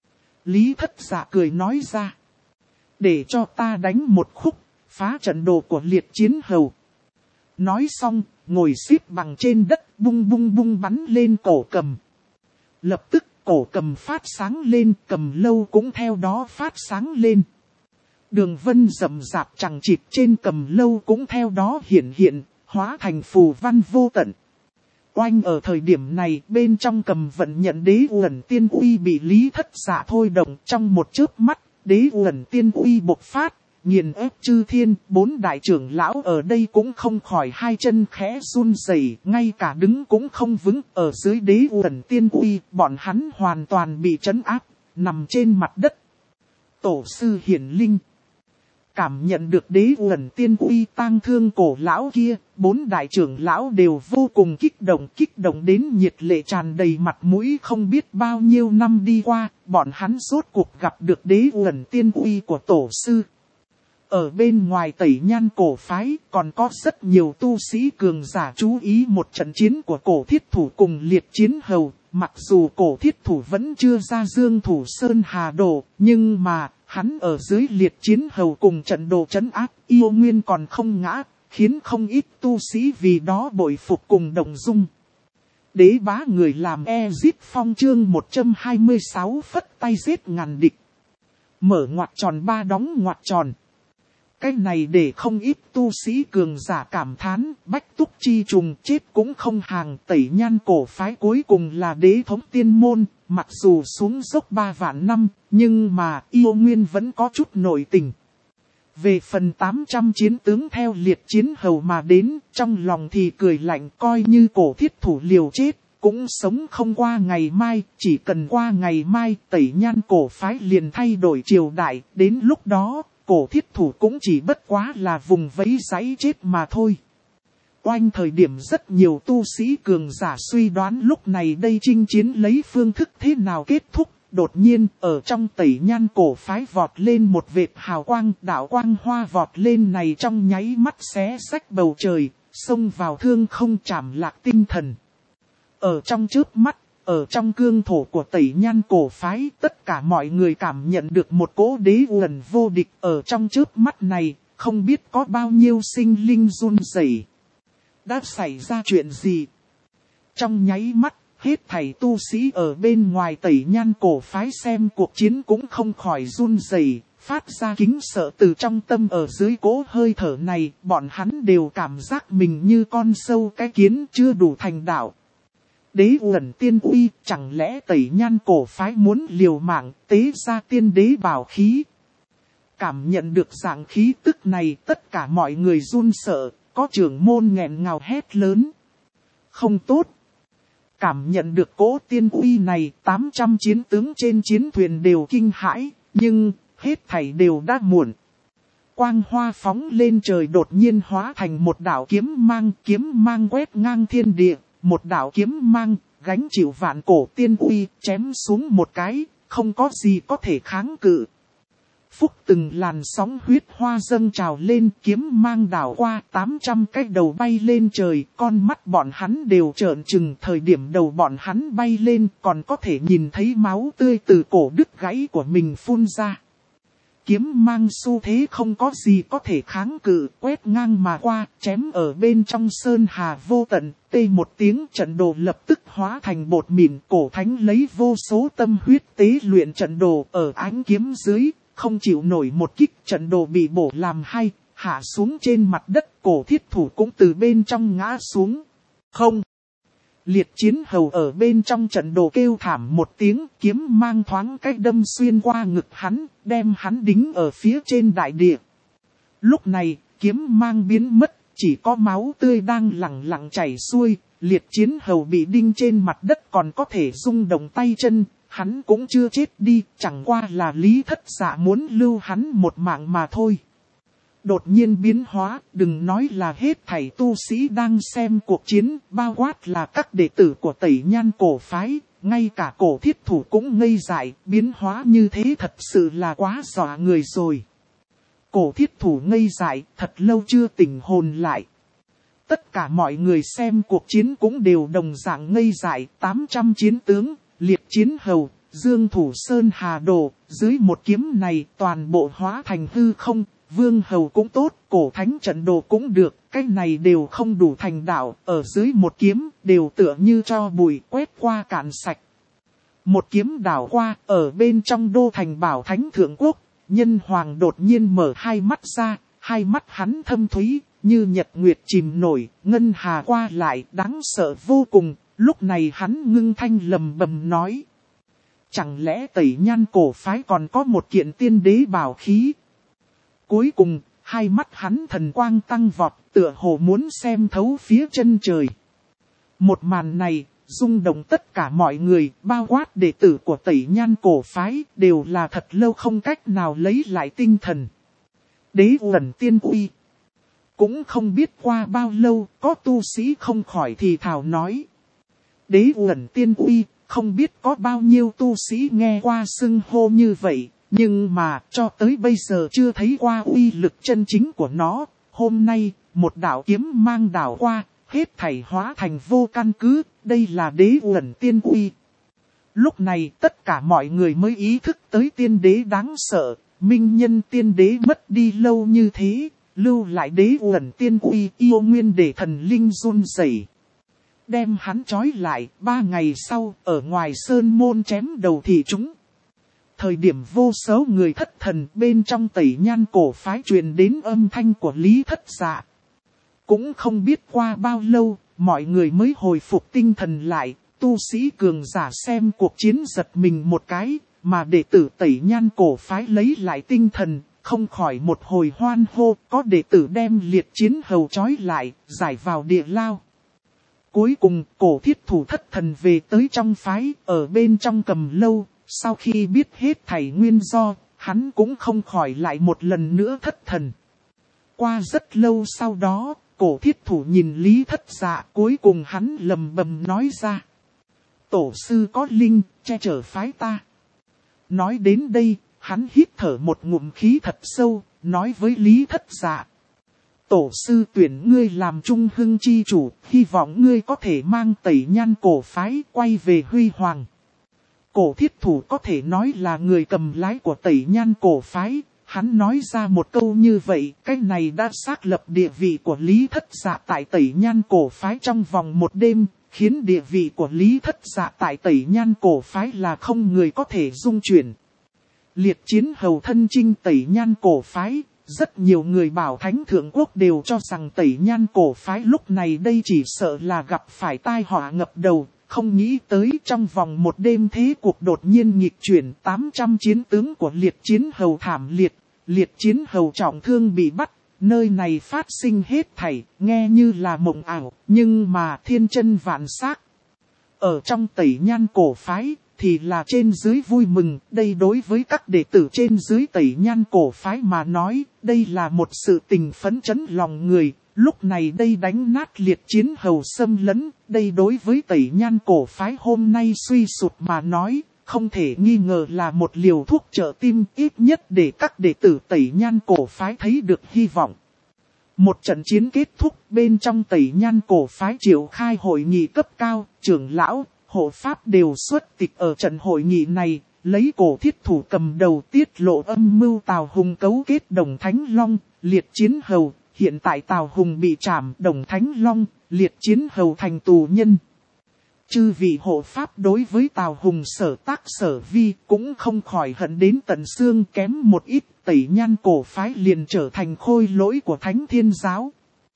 Lý Thất Dạ cười nói ra. Để cho ta đánh một khúc, phá trận đồ của Liệt Chiến Hầu. Nói xong, ngồi xếp bằng trên đất bung bung bung bắn lên cổ cầm. Lập tức cổ cầm phát sáng lên, cầm lâu cũng theo đó phát sáng lên. Đường vân rậm rạp chằng chịt trên cầm lâu cũng theo đó hiện, hóa thành phù văn vô tận. Oanh ở thời điểm này bên trong cầm vận nhận đế uẩn tiên uy bị Lý Thất Dạ thôi động trong một chớp mắt, đế uẩn tiên uy bộc phát, nghiền ép chư thiên, 4 đại trưởng lão ở đây cũng không khỏi hai chân khẽ run rẩy, ngay cả đứng cũng không vững, ở dưới đế uẩn tiên uy, bọn hắn hoàn toàn bị trấn áp, nằm trên mặt đất. Tổ sư hiển linh. Cảm nhận được đế uẩn tiên uy tang thương cổ lão kia, 4 đại trưởng lão đều vô cùng kích động đến nhiệt lệ tràn đầy mặt mũi, không biết bao nhiêu năm đi qua, bọn hắn rốt cuộc gặp được đế uẩn tiên uy của tổ sư. Ở bên ngoài Tẩy Nhan cổ phái còn có rất nhiều tu sĩ cường giả chú ý một trận chiến của cổ thiết thủ cùng Liệt Chiến Hầu. Mặc dù cổ thiết thủ vẫn chưa ra Dương Thủ Sơn Hà Đồ, nhưng mà hắn ở dưới Liệt Chiến Hầu cùng trận đồ trấn áp yêu nguyên còn không ngã, khiến không ít tu sĩ vì đó bội phục cùng động dung. Đế bá người làm Ezip Phong chương 126 phất tay giết ngàn địch. Mở ngoặc tròn 3 đóng ngoặc tròn. Cái này để không ít tu sĩ cường giả cảm thán, bách túc chi trùng chết cũng không hàng. Tẩy Nhan cổ phái cuối cùng là đế thống tiên môn, mặc dù xuống dốc 3 vạn năm, nhưng mà yêu nguyên vẫn có chút nội tình. Về phần 800 chiến tướng theo Liệt Chiến Hầu mà đến, trong lòng thì cười lạnh, coi như cổ thiết thủ liều chết, cũng sống không qua ngày mai, chỉ cần qua ngày mai Tẩy Nhan cổ phái liền thay đổi triều đại, đến lúc đó cổ thiết thủ cũng chỉ bất quá là vùng vẫy giấy chết mà thôi. Oanh thời điểm rất nhiều tu sĩ cường giả suy đoán lúc này đây chinh chiến lấy phương thức thế nào kết thúc. Đột nhiên ở trong Tẩy Nhan cổ phái vọt lên một vệt hào quang, đạo quang hoa vọt lên này trong nháy mắt xé rách bầu trời, xông vào thương không chạm lạc tinh thần. Ở trong chớp mắt, ở trong cương thổ của Tẩy Nhan cổ phái, tất cả mọi người cảm nhận được một cỗ đế uẩn vô địch. Ở trong chớp mắt này, không biết có bao nhiêu sinh linh run rẩy. Đã xảy ra chuyện gì? Trong nháy mắt, hết thảy tu sĩ ở bên ngoài Tẩy Nhan cổ phái xem cuộc chiến cũng không khỏi run rẩy, phát ra kính sợ từ trong tâm. Ở dưới cỗ hơi thở này, bọn hắn đều cảm giác mình như con sâu cái kiến chưa đủ thành đạo. Đế uẩn tiên uy, chẳng lẽ Tẩy Nhan cổ phái muốn liều mạng tế ra tiên đế bảo khí? Cảm nhận được dạng khí tức này, tất cả mọi người run sợ, có trưởng môn nghẹn ngào hét lớn. Không tốt! Cảm nhận được cỗ tiên uy này, 800 chiến tướng trên chiến thuyền đều kinh hãi, nhưng hết thảy đều đã muộn. Quang hoa phóng lên trời đột nhiên hóa thành một đạo kiếm mang quét ngang thiên địa. Một đạo kiếm mang, gánh chịu vạn cổ tiên uy, chém xuống một cái, không có gì có thể kháng cự. Phúc từng làn sóng huyết hoa dâng trào lên, kiếm mang đảo qua 800 cái đầu bay lên trời, con mắt bọn hắn đều trợn trừng. Thời điểm đầu bọn hắn bay lên còn có thể nhìn thấy máu tươi từ cổ đứt gãy của mình phun ra. Kiếm mang xu thế không có gì có thể kháng cự, quét ngang mà qua, chém ở bên trong sơn hà vô tận. Tê một tiếng, trận đồ lập tức hóa thành bột mịn. Cổ thánh lấy vô số tâm huyết tế luyện trận đồ ở ánh kiếm dưới, không chịu nổi một kích, trận đồ bị bổ làm hai, hạ xuống trên mặt đất. Cổ thiết thủ cũng từ bên trong ngã xuống. Không! Liệt Chiến Hầu ở bên trong trận đồ kêu thảm một tiếng, kiếm mang thoáng cách đâm xuyên qua ngực hắn, đem hắn đính ở phía trên đại địa. Lúc này, kiếm mang biến mất, chỉ có máu tươi đang lẳng lặng chảy xuôi. Liệt Chiến Hầu bị đinh trên mặt đất còn có thể rung động tay chân, hắn cũng chưa chết đi, chẳng qua là Lý Thất Dạ muốn lưu hắn một mạng mà thôi. Đột nhiên biến hóa, đừng nói là hết thảy tu sĩ đang xem cuộc chiến, bao quát là các đệ tử của Tẩy Nhan cổ phái, ngay cả cổ thiết thủ cũng ngây dại, biến hóa như thế thật sự là quá dọa người rồi. Cổ thiết thủ ngây dại, thật lâu chưa tỉnh hồn lại. Tất cả mọi người xem cuộc chiến cũng đều đồng dạng ngây dại, 800 chiến tướng, liệt chiến hầu, Dương Thủ Sơn Hà Đồ, dưới một kiếm này toàn bộ hóa thành hư không, Vương Hầu cũng tốt, cổ thánh trận đồ cũng được, cái này đều không đủ thành đạo, ở dưới một kiếm đều tựa như cho bụi quét qua cạn sạch. Một kiếm đảo qua, ở bên trong đô thành Bảo Thánh Thượng Quốc, Nhân Hoàng đột nhiên mở hai mắt ra, hai mắt hắn thâm thúy, như nhật nguyệt chìm nổi, ngân hà qua lại, đáng sợ vô cùng. Lúc này hắn ngưng thanh lầm bầm nói: chẳng lẽ Tẩy Nhan cổ phái còn có một kiện tiên đế bảo khí? Cuối cùng, hai mắt hắn thần quang tăng vọt, tựa hồ muốn xem thấu phía chân trời. Một màn này, rung động tất cả mọi người, bao quát đệ tử của Tẩy Nhan cổ phái, đều là thật lâu không cách nào lấy lại tinh thần. Đế Uẩn Tiên Uy. Cũng không biết qua bao lâu, có tu sĩ không khỏi thì thào nói: Đế Uẩn Tiên Uy, không biết có bao nhiêu tu sĩ nghe qua xưng hô như vậy, nhưng mà cho tới bây giờ chưa thấy qua uy lực chân chính của nó. Hôm nay, một đạo kiếm mang đảo qua, hết thảy hóa thành vô căn cứ, đây là Đế Uẩn Tiên Uy. Lúc này tất cả mọi người mới ý thức tới tiên đế đáng sợ, minh nhân tiên đế mất đi lâu như thế, lưu lại Đế Uẩn Tiên Uy yêu nguyên để thần linh run rẩy. Đem hắn trói lại, 3 ngày sau, ở ngoài sơn môn chém đầu thị chúng. Thời điểm vô số người thất thần, bên trong Tẩy Nhan cổ phái truyền đến âm thanh của Lý Thất Dạ. Cũng không biết qua bao lâu, mọi người mới hồi phục tinh thần lại, tu sĩ cường giả xem cuộc chiến giật mình một cái, mà đệ tử Tẩy Nhan cổ phái lấy lại tinh thần, không khỏi một hồi hoan hô, có đệ tử đem liệt chiến hầu trói lại, giải vào địa lao. Cuối cùng, cổ thiết thủ thất thần về tới trong phái, ở bên trong cầm lâu, sau khi biết hết thảy nguyên do, hắn cũng không khỏi lại một lần nữa thất thần. Qua rất lâu sau đó, cổ thiết thủ nhìn Lý Thất Dạ, cuối cùng hắn lầm bầm nói ra: tổ sư có linh, che chở phái ta. Nói đến đây, hắn hít thở một ngụm khí thật sâu, nói với Lý Thất Dạ: tổ sư tuyển ngươi làm trung hưng chi chủ, hy vọng ngươi có thể mang Tẩy Nhan cổ phái quay về huy hoàng. Cổ thiết thủ có thể nói là người cầm lái của Tẩy Nhan cổ phái, hắn nói ra một câu như vậy, cái này đã xác lập địa vị của Lý Thất Dạ tại Tẩy Nhan cổ phái trong vòng một đêm, khiến địa vị của Lý Thất Dạ tại Tẩy Nhan cổ phái là không người có thể dung chuyển. Liệt chiến hầu thân chinh Tẩy Nhan cổ phái, rất nhiều người Bảo Thánh Thượng Quốc đều cho rằng Tẩy Nhan cổ phái lúc này đây chỉ sợ là gặp phải tai họa ngập đầu, không nghĩ tới trong vòng một đêm thế cuộc đột nhiên nghịch chuyển. 800 chiến tướng của liệt chiến hầu thảm liệt, liệt chiến hầu trọng thương bị bắt, nơi này phát sinh hết thảy, nghe như là mộng ảo, nhưng mà thiên chân vạn xác. Ở trong Tẩy Nhan cổ phái, thì là trên dưới vui mừng, đây đối với các đệ tử trên dưới Tẩy Nhan cổ phái mà nói, đây là một sự tình phấn chấn lòng người. Lúc này đây đánh nát liệt chiến hầu xâm lấn, đây đối với Tẩy Nhan cổ phái hôm nay suy sụt mà nói, không thể nghi ngờ là một liều thuốc trợ tim, ít nhất để các đệ tử Tẩy Nhan cổ phái thấy được hy vọng. Một trận chiến kết thúc, bên trong Tẩy Nhan cổ phái triệu khai hội nghị cấp cao, trưởng lão, hộ pháp đều xuất tịch ở trận hội nghị này, lấy cổ thiết thủ cầm đầu tiết lộ âm mưu Tào Hùng cấu kết Đồng Thánh Long, liệt chiến hầu. Hiện tại Tào Hùng bị trảm, Đồng Thánh Long, liệt chiến hầu thành tù nhân. Chư vị hộ pháp đối với Tào Hùng sở tác sở vi cũng không khỏi hận đến tận xương, kém một ít, Tẩy Nhan cổ phái liền trở thành khôi lỗi của Thánh Thiên Giáo.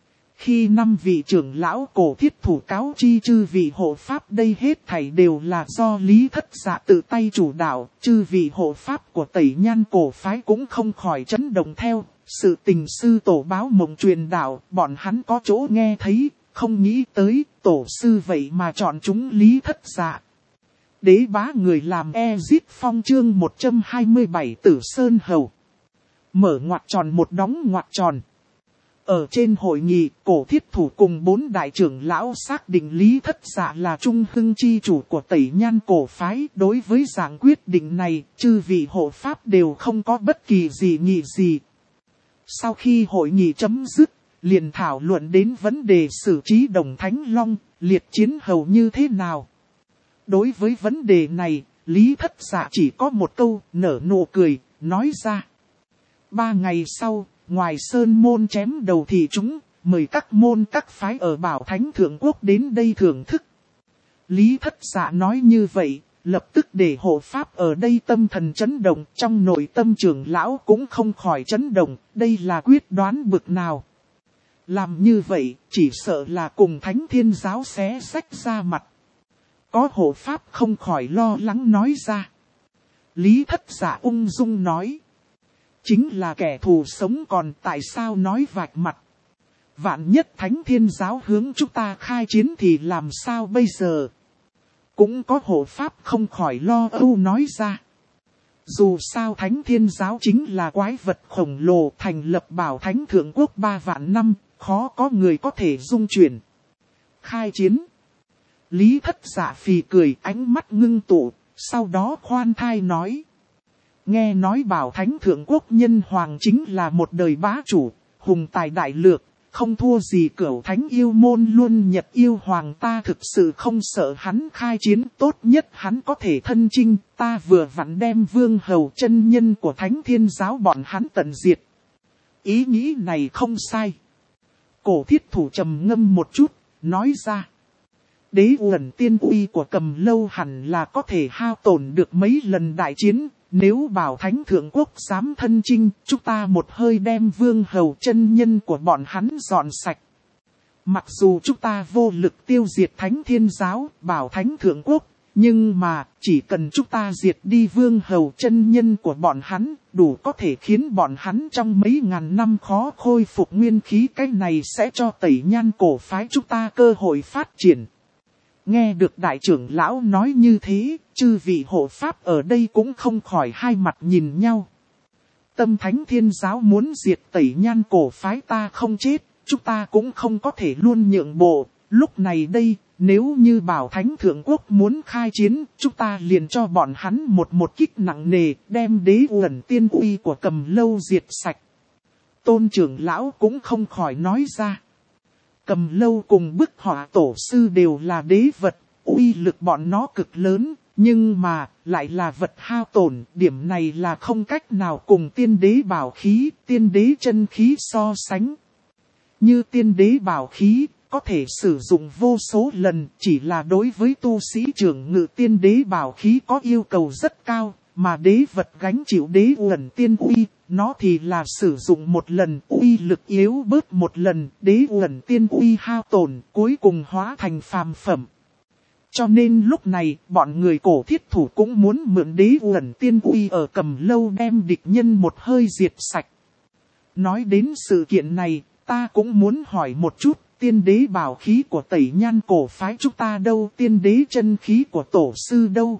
Khi 5 vị trưởng lão cổ thiết thủ cáo chi chư vị hộ pháp đây hết thảy đều là do Lý Thất Dạ tự tay chủ đạo, chư vị hộ pháp của Tẩy Nhan cổ phái cũng không khỏi chấn động theo. Sự tình sư tổ báo mộng truyền đạo, bọn hắn có chỗ nghe thấy, không nghĩ tới, tổ sư vậy mà chọn chúng Lý Thất Dạ. Đế bá người làm Ezit Phong chương 127 Tử Sơn Hầu. Mở ngoặc tròn một đóng ngoặc tròn. Ở trên hội nghị, Cổ Thiết Thủ cùng 4 đại trưởng lão xác định Lý Thất Dạ là trung hưng chi chủ của Tẩy Nhan cổ phái. Đối với dạng quyết định này, chư vị hộ pháp đều không có bất kỳ gì nghị gì. Sau khi hội nghị chấm dứt, liền thảo luận đến vấn đề xử trí Đồng Thánh Long, liệt chiến hầu như thế nào. Đối với vấn đề này, Lý Thất Dạ chỉ có một câu, nở nụ cười, nói ra. 3 ngày sau, ngoài sơn môn chém đầu thì chúng, mời các môn các phái ở Bảo Thánh Thượng Quốc đến đây thưởng thức. Lý Thất Dạ nói như vậy, lập tức để hộ pháp ở đây tâm thần chấn động, trong nội tâm trưởng lão cũng không khỏi chấn động, đây là quyết đoán bực nào. Làm như vậy, chỉ sợ là cùng Thánh Thiên Giáo xé rách ra mặt. Có hộ pháp không khỏi lo lắng nói ra. Lý Thất Dạ ung dung nói. Chính là kẻ thù sống còn tại sao nói vạch mặt. Vạn nhất Thánh Thiên Giáo hướng chúng ta khai chiến thì làm sao bây giờ? Cũng có hộ pháp không khỏi lo âu nói ra. Dù sao Thánh Thiên Giáo chính là quái vật khổng lồ thành lập Bảo Thánh Thượng Quốc 3 vạn năm, khó có người có thể dung chuyển. Khai chiến. Lý Thất Dạ phì cười, ánh mắt ngưng tụ, sau đó khoan thai nói. Nghe nói Bảo Thánh Thượng Quốc nhân hoàng chính là một đời bá chủ, hùng tài đại lược, không thua gì Cửu Thánh yêu môn luôn Nhật yêu hoàng, ta thực sự không sợ hắn khai chiến, tốt nhất hắn có thể thân chinh, ta vừa vặn đem Vương Hầu chân nhân của Thánh Thiên Giáo bọn hắn tận diệt. Ý nghĩ này không sai. Cổ Thiết Thủ trầm ngâm một chút, nói ra. Đế uẩn tiên uy của Cầm Lâu hẳn là có thể hao tổn được mấy lần đại chiến. Nếu Bảo Thánh Thượng Quốc dám thân chinh, chúng ta một hơi đem Vương Hầu chân nhân của bọn hắn dọn sạch. Mặc dù chúng ta vô lực tiêu diệt Thánh Thiên Giáo, Bảo Thánh Thượng Quốc, nhưng mà chỉ cần chúng ta diệt đi Vương Hầu chân nhân của bọn hắn, đủ có thể khiến bọn hắn trong mấy ngàn năm khó khôi phục nguyên khí. Cái này sẽ cho Tẩy Nhan cổ phái chúng ta cơ hội phát triển. Nghe được đại trưởng lão nói như thế, chư vị hộ pháp ở đây cũng không khỏi hai mặt nhìn nhau. Tâm Thánh Thiên Giáo muốn diệt Tẩy Nhan cổ phái ta không chết, chúng ta cũng không có thể luôn nhượng bộ. Lúc này đây, nếu như Bảo Thánh Thượng Quốc muốn khai chiến, chúng ta liền cho bọn hắn một kích nặng nề, đem đế uẩn tiên uy của Cầm Lâu diệt sạch. Tôn trưởng lão cũng không khỏi nói ra. Cầm Lâu cùng Bức Họa tổ sư đều là đế vật, uy lực bọn nó cực lớn, nhưng mà lại là vật hao tổn, điểm này là không cách nào cùng tiên đế bảo khí, tiên đế chân khí so sánh. Như tiên đế bảo khí, có thể sử dụng vô số lần, chỉ là đối với tu sĩ trưởng ngự tiên đế bảo khí có yêu cầu rất cao, mà đế vật gánh chịu đế uẩn tiên uy, nó thì là sử dụng một lần, uy lực yếu bớt một lần, đế uẩn tiên uy hao tổn, cuối cùng hóa thành phàm phẩm. Cho nên lúc này, bọn người Cổ Thiết Thủ cũng muốn mượn đế uẩn tiên uy ở Cầm Lâu đem địch nhân một hơi diệt sạch. Nói đến sự kiện này, ta cũng muốn hỏi một chút, tiên đế bảo khí của Tẩy Nhan cổ phái chúng ta đâu, tiên đế chân khí của tổ sư đâu?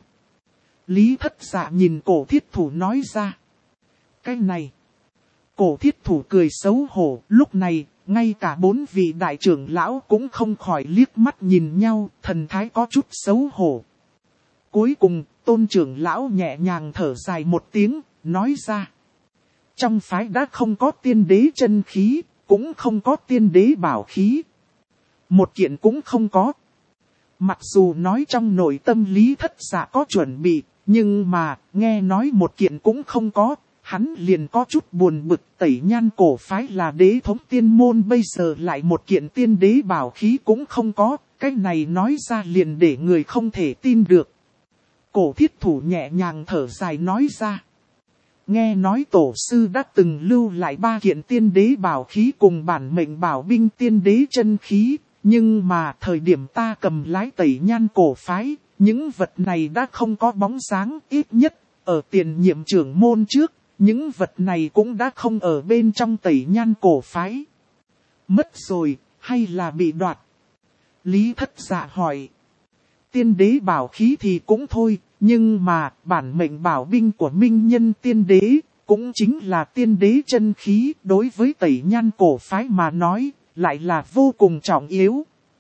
Lý Thất Dạ nhìn Cổ Thiết Thủ nói ra. Cái này, Cổ Thiết Thủ cười xấu hổ, lúc này, ngay cả 4 vị đại trưởng lão cũng không khỏi liếc mắt nhìn nhau, thần thái có chút xấu hổ. Cuối cùng, Tôn trưởng lão nhẹ nhàng thở dài một tiếng, nói ra. Trong phái đã không có tiên đế chân khí, cũng không có tiên đế bảo khí. Một kiện cũng không có. Mặc dù nói trong nội tâm Lý Thất Dạ có chuẩn bị, nhưng mà, nghe nói một kiện cũng không có, hắn liền có chút buồn bực. Tẩy Nhan cổ phái là đế thống tiên môn, bây giờ lại một kiện tiên đế bảo khí cũng không có, cái này nói ra liền để người không thể tin được. Cổ Thiết Thủ nhẹ nhàng thở dài nói ra. Nghe nói tổ sư đã từng lưu lại 3 kiện tiên đế bảo khí cùng bản mệnh bảo binh tiên đế chân khí, nhưng mà thời điểm ta cầm lái Tẩy Nhan cổ phái, những vật này đã không có bóng dáng, ít nhất ở tiền nhiệm trưởng môn trước, những vật này cũng đã không ở bên trong Tẩy Nhan cổ phái. Mất rồi, hay là bị đoạt? Lý Thất Dạ hỏi. Tiên đế bảo khí thì cũng thôi, nhưng mà bản mệnh bảo binh của minh nhân tiên đế, cũng chính là tiên đế chân khí, đối với Tẩy Nhan cổ phái mà nói, lại là vô cùng trọng yếu.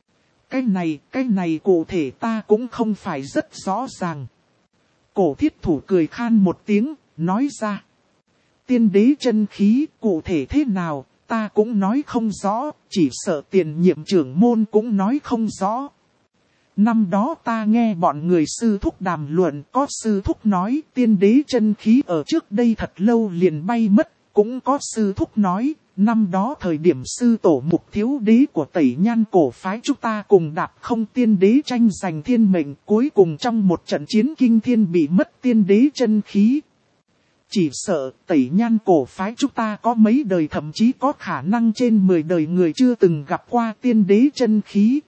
Cái này cụ thể ta cũng không phải rất rõ ràng. Cổ thiết thủ cười khan một tiếng, nói ra. Tiên đế chân khí cụ thể thế nào, ta cũng nói không rõ, chỉ sợ tiền nhiệm trưởng môn cũng nói không rõ. Năm đó ta nghe bọn người sư thúc đàm luận, có sư thúc nói tiên đế chân khí ở trước đây thật lâu liền bay mất, cũng có sư thúc nói, năm đó thời điểm sư tổ mục thiếu đế của Tẩy Nhan cổ phái chúng ta cùng đạp không tiên đế tranh giành thiên mệnh, cuối cùng trong một trận chiến kinh thiên bị mất tiên đế chân khí. Chỉ sợ Tẩy Nhan cổ phái chúng ta có mấy đời, thậm chí có khả năng trên 10 đời người chưa từng gặp qua tiên đế chân khí.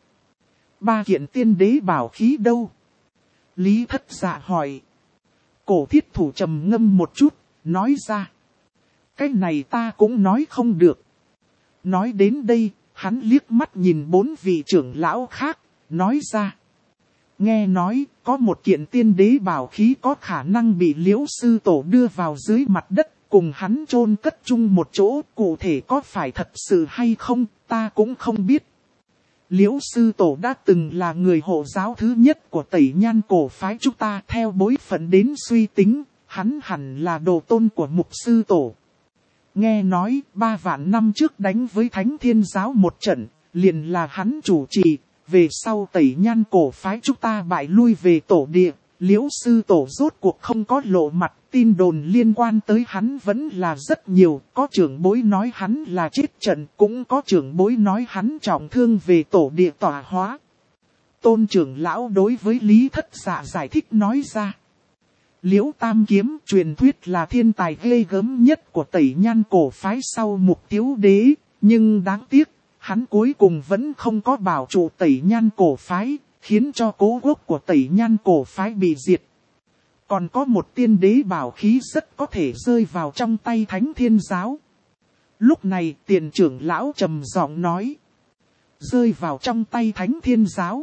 3 kiện tiên đế bảo khí đâu? Lý Thất Dạ hỏi. Cổ thiết thủ trầm ngâm một chút, nói ra. Cái này ta cũng nói không được. Nói đến đây, hắn liếc mắt nhìn 4 vị trưởng lão khác, nói ra. Nghe nói, có một kiện tiên đế bảo khí có khả năng bị Liễu sư tổ đưa vào dưới mặt đất, cùng hắn chôn cất chung một chỗ, cụ thể có phải thật sự hay không, ta cũng không biết. Liễu sư tổ đã từng là người hộ giáo thứ nhất của Tẩy Nhan cổ phái chúng ta, theo bối phận đến suy tính, hắn hẳn là đồ tôn của mục sư tổ. Nghe nói 3 vạn năm trước đánh với Thánh Thiên giáo một trận, liền là hắn chủ trì, về sau Tẩy Nhan cổ phái chúng ta bại lui về tổ địa, Liễu sư tổ rốt cuộc không có lộ mặt, tin đồn liên quan tới hắn vẫn là rất nhiều, có trưởng bối nói hắn là chết trận, cũng có trưởng bối nói hắn trọng thương về tổ địa tọa hóa. Tôn trưởng lão đối với Lý Thất Dạ giải thích nói ra. Liễu Tam Kiếm truyền thuyết là thiên tài ghê gớm nhất của Tẩy Nhan cổ phái sau mục thiếu đế, nhưng đáng tiếc, hắn cuối cùng vẫn không có bảo trụ Tẩy Nhan cổ phái, khiến cho cố quốc của Tẩy Nhan cổ phái bị diệt. Còn có một tiên đế bảo khí rất có thể rơi vào trong tay Thánh Thiên giáo. Lúc này tiền trưởng lão trầm giọng nói. Rơi vào trong tay Thánh Thiên giáo.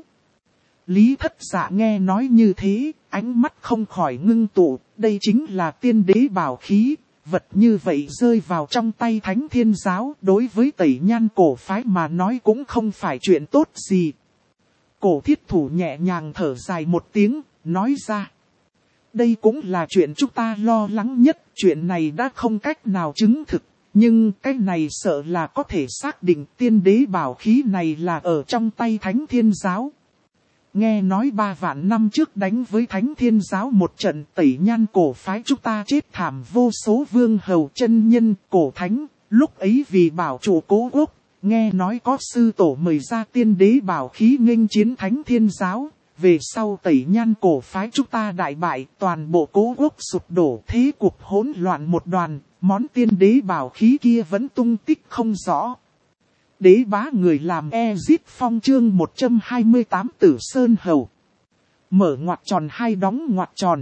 Lý Thất Dạ nghe nói như thế, ánh mắt không khỏi ngưng tụ, đây chính là tiên đế bảo khí, vật như vậy rơi vào trong tay Thánh Thiên giáo, đối với Tẩy Nhan cổ phái mà nói cũng không phải chuyện tốt gì. Cổ thiết thủ nhẹ nhàng thở dài một tiếng, nói ra. Đây cũng là chuyện chúng ta lo lắng nhất, chuyện này đã không cách nào chứng thực, nhưng cái này sợ là có thể xác định tiên đế bảo khí này là ở trong tay Thánh Thiên giáo. Nghe nói 3 vạn năm trước đánh với Thánh Thiên giáo một trận, Tẩy Nhan cổ phái chúng ta chết thảm vô số vương hầu chân nhân, cổ thánh, lúc ấy vì bảo trụ cố quốc, nghe nói có sư tổ mời ra tiên đế bảo khí nghênh chiến Thánh Thiên giáo. Về sau Tẩy Nhan cổ phái chúng ta đại bại, toàn bộ cố quốc sụp đổ, thế cuộc hỗn loạn một đoàn, món tiên đế bảo khí kia vẫn tung tích không rõ. Đế bá người làm Ezit Phong chương 128 Tử Sơn Hầu. Mở ngoặc tròn hai đóng ngoặc tròn.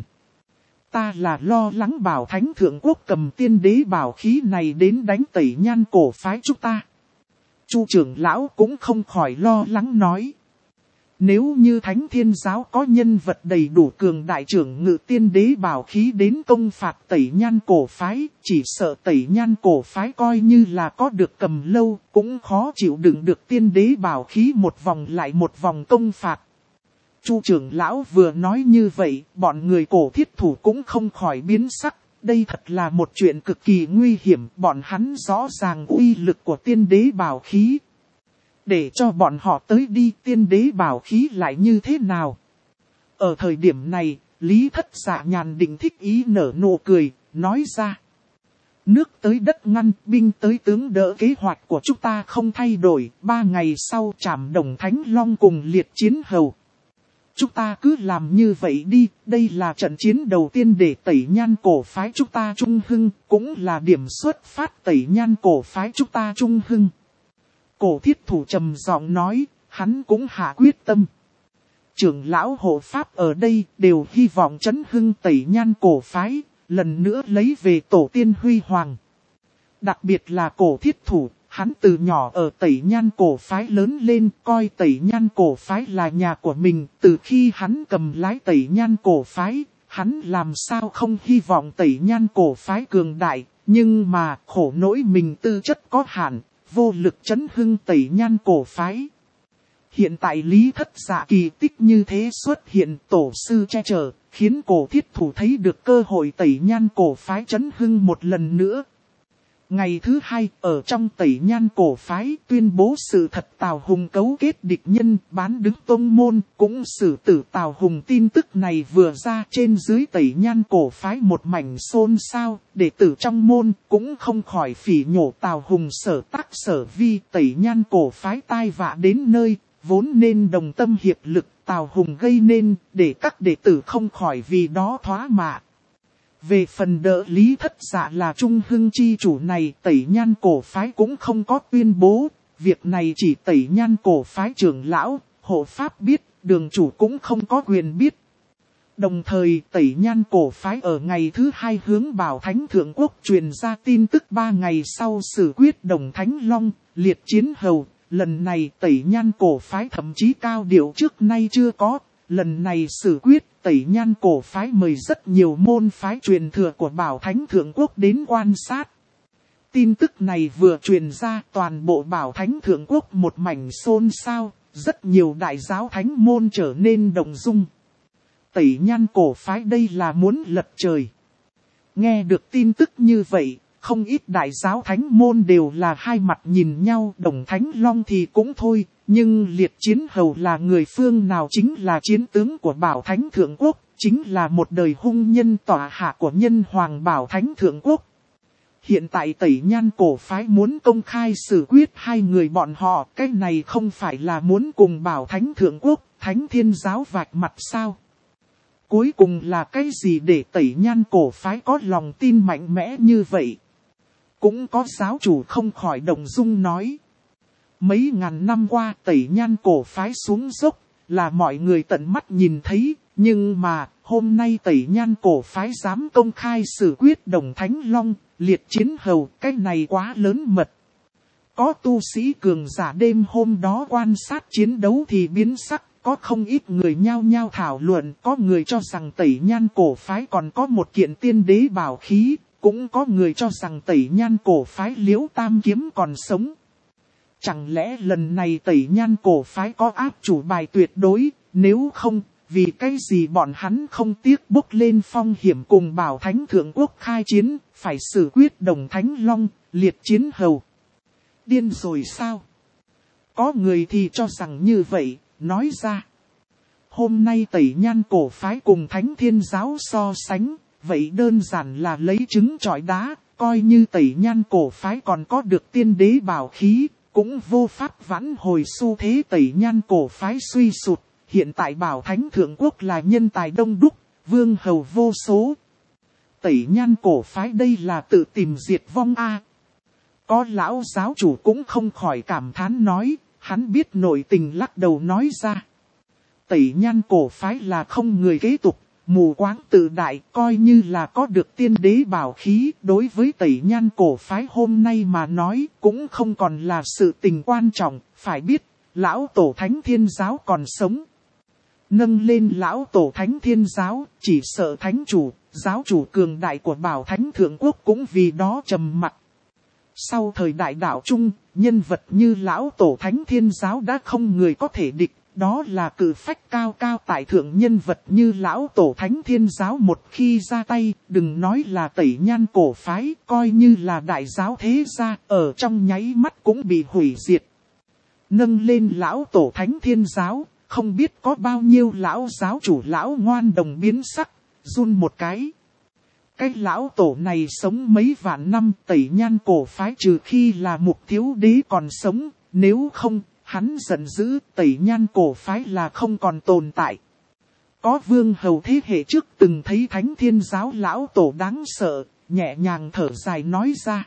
Ta là lo lắng Bảo Thánh Thượng Quốc cầm tiên đế bảo khí này đến đánh Tẩy Nhan cổ phái chúng ta. Chu trưởng lão cũng không khỏi lo lắng nói. Nếu như Thánh Thiên giáo có nhân vật đầy đủ cường đại trưởng ngự tiên đế bảo khí đến công phạt Tẩy Nhan cổ phái, chỉ sợ Tẩy Nhan cổ phái coi như là có được cầm lâu, cũng khó chịu đựng được tiên đế bảo khí một vòng lại một vòng công phạt. Chu trưởng lão vừa nói như vậy, bọn người cổ thiết thủ cũng không khỏi biến sắc, đây thật là một chuyện cực kỳ nguy hiểm, bọn hắn rõ ràng uy lực của tiên đế bảo khí. Để cho bọn họ tới đi, tiên đế bảo khí lại như thế nào? Ở thời điểm này, Lý Thất Dạ nhàn định thích ý nở nụ cười, nói ra. Nước tới đất ngăn, binh tới tướng đỡ, kế hoạch của chúng ta không thay đổi, 3 ngày sau trảm Đồng Thánh Long cùng liệt chiến hầu. Chúng ta cứ làm như vậy đi, đây là trận chiến đầu tiên để Tẩy Nhan cổ phái chúng ta trung hưng, cũng là điểm xuất phát Tẩy Nhan cổ phái chúng ta trung hưng. Cổ thiết thủ trầm giọng nói, hắn cũng hạ quyết tâm. Trưởng lão hộ pháp ở đây đều hy vọng chấn hưng Tẩy Nhan cổ phái, lần nữa lấy về tổ tiên huy hoàng. Đặc biệt là cổ thiết thủ, hắn từ nhỏ ở Tẩy Nhan cổ phái lớn lên, coi Tẩy Nhan cổ phái là nhà của mình. Từ khi hắn cầm lái Tẩy Nhan cổ phái, Hắn làm sao không hy vọng Tẩy Nhan cổ phái cường đại, nhưng mà khổ nỗi mình tư chất có hạn, vô lực chấn hưng Tẩy Nhan cổ phái. Hiện tại Lý Thất Dạ kỳ tích như thế xuất hiện, tổ sư che chở, khiến cổ thiết thủ thấy được cơ hội Tẩy Nhan cổ phái chấn hưng một lần nữa. Ngày thứ hai, ở trong Tẩy Nhan cổ phái tuyên bố sự thật Tào Hùng cấu kết địch nhân, bán đứng tông môn, cũng xử tử Tào Hùng. Tin tức này vừa ra, trên dưới Tẩy Nhan cổ phái một mảnh xôn xao, đệ tử trong môn cũng không khỏi phỉ nhổ Tào Hùng sở tác sở vi. Tẩy Nhan cổ phái tai vạ đến nơi, vốn nên đồng tâm hiệp lực, Tào Hùng gây nên, để các đệ tử không khỏi vì đó thoá mạ. Về phần đỡ Lý Thất Dạ là trung hưng chi chủ này, Tẩy Nhan cổ phái cũng không có tuyên bố, việc này chỉ Tẩy Nhan cổ phái trưởng lão, hộ pháp biết, đường chủ cũng không có quyền biết. Đồng thời Tẩy Nhan cổ phái ở ngày thứ hai hướng Bảo Thánh Thượng Quốc truyền ra tin tức 3 ngày sau xử quyết Đồng Thánh Long, liệt chiến hầu. Lần này Tẩy Nhan cổ phái thậm chí cao điệu trước nay chưa có. Lần này xử quyết Tẩy Nhan cổ phái mời rất nhiều môn phái truyền thừa của Bảo Thánh Thượng Quốc đến quan sát. Tin tức này vừa truyền ra, toàn bộ Bảo Thánh Thượng Quốc một mảnh xôn xao, rất nhiều đại giáo thánh môn trở nên động dung. Tẩy Nhan cổ phái đây là muốn lật trời. Nghe được tin tức như vậy, không ít đại giáo thánh môn đều là hai mặt nhìn nhau. Đồng Thánh Long thì cũng thôi, nhưng liệt chiến hầu là người phương nào? Chính là chiến tướng của Bảo Thánh Thượng Quốc, chính là một đời hung nhân tọa hạ của nhân hoàng Bảo Thánh Thượng Quốc. Hiện tại Tẩy Nhan cổ phái muốn công khai xử quyết hai người bọn họ, cái này không phải là muốn cùng Bảo Thánh Thượng Quốc, Thánh Thiên Giáo vạch mặt sao? Cuối cùng là cái gì để Tẩy Nhan cổ phái có lòng tin mạnh mẽ như vậy? Cũng có giáo chủ không khỏi động dung nói. Mấy ngàn năm qua Tẩy Nhan cổ phái xuống dốc, là mọi người tận mắt nhìn thấy, nhưng mà hôm nay Tẩy Nhan cổ phái dám công khai xử quyết Đồng Thánh Long, liệt chiến hầu, cái này quá lớn mật. Có tu sĩ cường giả đêm hôm đó quan sát chiến đấu thì biến sắc, có không ít người nhao nhao thảo luận, có người cho rằng Tẩy Nhan cổ phái còn có một kiện tiên đế bảo khí, cũng có người cho rằng Tẩy Nhan cổ phái Liễu Tam Kiếm còn sống. Chẳng lẽ lần này Tẩy Nhan cổ phái có áp chủ bài tuyệt đối, nếu không, vì cái gì bọn hắn không tiếc bốc lên phong hiểm cùng Bảo Thánh Thượng Quốc khai chiến, phải xử quyết Đồng Thánh Long, liệt chiến hầu. Điên rồi sao? Có người thì cho rằng như vậy, nói ra. Hôm nay Tẩy Nhan cổ phái cùng Thánh Thiên Giáo so sánh, vậy đơn giản là lấy trứng trọi đá, coi như Tẩy Nhan cổ phái còn có được tiên đế bảo khí, cũng vô pháp vãn hồi xu thế Tẩy Nhan cổ phái suy sụt. Hiện tại Bảo Thánh Thượng Quốc là nhân tài đông đúc, vương hầu vô số. Tẩy Nhan cổ phái đây là tự tìm diệt vong a. Có lão giáo chủ cũng không khỏi cảm thán nói, hắn biết nội tình lắc đầu nói ra. Tẩy Nhan cổ phái là không người kế tục, mù quáng tự đại, coi như là có được tiên đế bảo khí, đối với Tẩy Nhan cổ phái hôm nay mà nói cũng không còn là sự tình quan trọng, phải biết, lão tổ Thánh Thiên Giáo còn sống. Nâng lên lão tổ Thánh Thiên Giáo, chỉ sợ thánh chủ, giáo chủ cường đại của Bảo Thánh Thượng Quốc cũng vì đó trầm mặc. Sau thời đại đạo Trung, nhân vật như lão tổ Thánh Thiên Giáo đã không người có thể địch, đó là cự phách cao cao tại thượng. Nhân vật như lão tổ Thánh Thiên Giáo một khi ra tay, đừng nói là Tẩy Nhan cổ phái, coi như là đại giáo thế gia, ở trong nháy mắt cũng bị hủy diệt. Nâng lên lão tổ Thánh Thiên Giáo, không biết có bao nhiêu lão giáo chủ lão ngoan đồng biến sắc, run một cái. Cái lão tổ này sống mấy vạn năm, Tẩy Nhan cổ phái trừ khi là Mục Thiếu Đế còn sống, nếu không, hắn giận dữ, Tẩy Nhan cổ phái là không còn tồn tại. Có vương hầu thế hệ trước từng thấy Thánh Thiên Giáo lão tổ đáng sợ, nhẹ nhàng thở dài nói ra.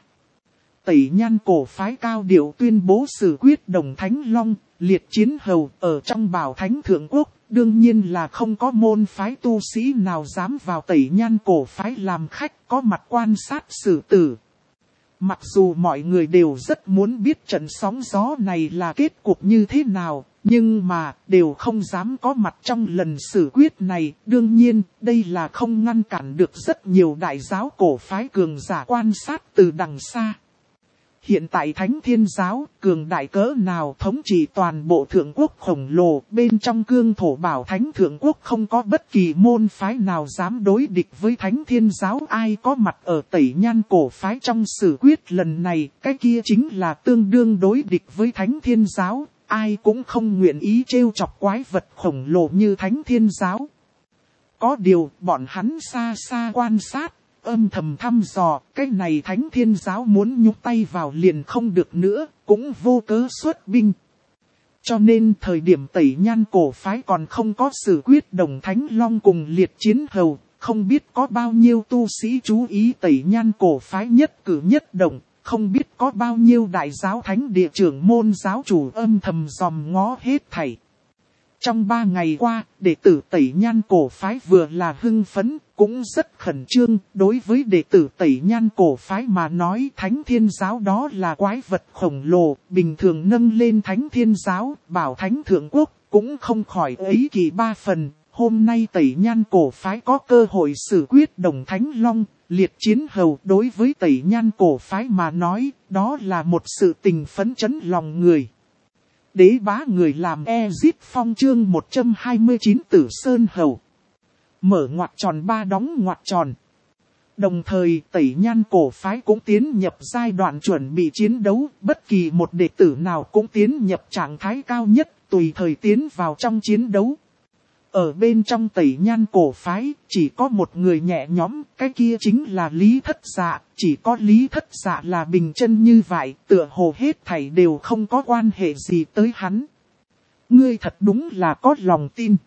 Tẩy Nhan cổ phái cao điệu tuyên bố xử quyết Đồng Thánh Long, liệt chiến hầu ở trong Bảo Thánh Thượng Quốc. Đương nhiên là không có môn phái tu sĩ nào dám vào Tẩy Nhan cổ phái làm khách, có mặt quan sát xử tử. Mặc dù mọi người đều rất muốn biết trận sóng gió này là kết cục như thế nào, Nhưng mà, đều không dám có mặt trong lần xử quyết này. Đương nhiên, đây là không ngăn cản được rất nhiều đại giáo cổ phái cường giả quan sát từ đằng xa. Hiện tại Thánh Thiên Giáo, cường đại cỡ nào thống trị toàn bộ thượng quốc khổng lồ, bên trong cương thổ bảo Thánh Thượng Quốc không có bất kỳ môn phái nào dám đối địch với Thánh Thiên Giáo. Ai có mặt ở Tẩy Nhan cổ phái trong xử quyết lần này, cái kia chính là tương đương đối địch với Thánh Thiên Giáo. Ai cũng không nguyện ý trêu chọc quái vật khổng lồ như Thánh Thiên Giáo. Có điều, bọn hắn xa xa quan sát, âm thầm thăm dò, cái này Thánh Thiên Giáo muốn nhúc tay vào liền không được nữa, cũng vô cớ xuất binh. Cho nên thời điểm Tẩy Nhan cổ phái còn không có xử quyết Đồng Thánh Long cùng Liệt Chiến Hầu, không biết có bao nhiêu tu sĩ chú ý Tẩy Nhan cổ phái nhất cử nhất động. Không biết có bao nhiêu đại giáo thánh địa trưởng môn giáo chủ âm thầm dòm ngó hết thảy. Trong 3 ngày qua, đệ tử Tẩy Nhan cổ phái vừa là hưng phấn, cũng rất khẩn trương. Đối với đệ tử Tẩy Nhan cổ phái mà nói Thánh Thiên Giáo đó là quái vật khổng lồ, bình thường nâng lên Thánh Thiên Giáo, bảo Thánh Thượng Quốc, cũng không khỏi ấy kỳ 3 phần. Hôm nay Tẩy Nhan cổ phái có cơ hội xử quyết Đồng Thánh Long, Liệt Chiến Hầu. Đối với Tẩy Nhan cổ phái mà nói, đó là một sự tình phấn chấn lòng người. Đế bá người làm Ezip Phong chương 129 Tử Sơn Hầu. Mở ngoặc tròn 3 đóng ngoặc tròn. Đồng thời Tẩy Nhan cổ phái cũng tiến nhập giai đoạn chuẩn bị chiến đấu. Bất kỳ một đệ tử nào cũng tiến nhập trạng thái cao nhất, tùy thời tiến vào trong chiến đấu. Ở bên trong Tẩy Nhan cổ phái, chỉ có một người nhẹ nhõm, cái kia chính là Lý Thất Dạ. Chỉ có Lý Thất Dạ là bình chân như vậy, tựa hồ hết thảy đều không có quan hệ gì tới hắn. Ngươi thật đúng là có lòng tin.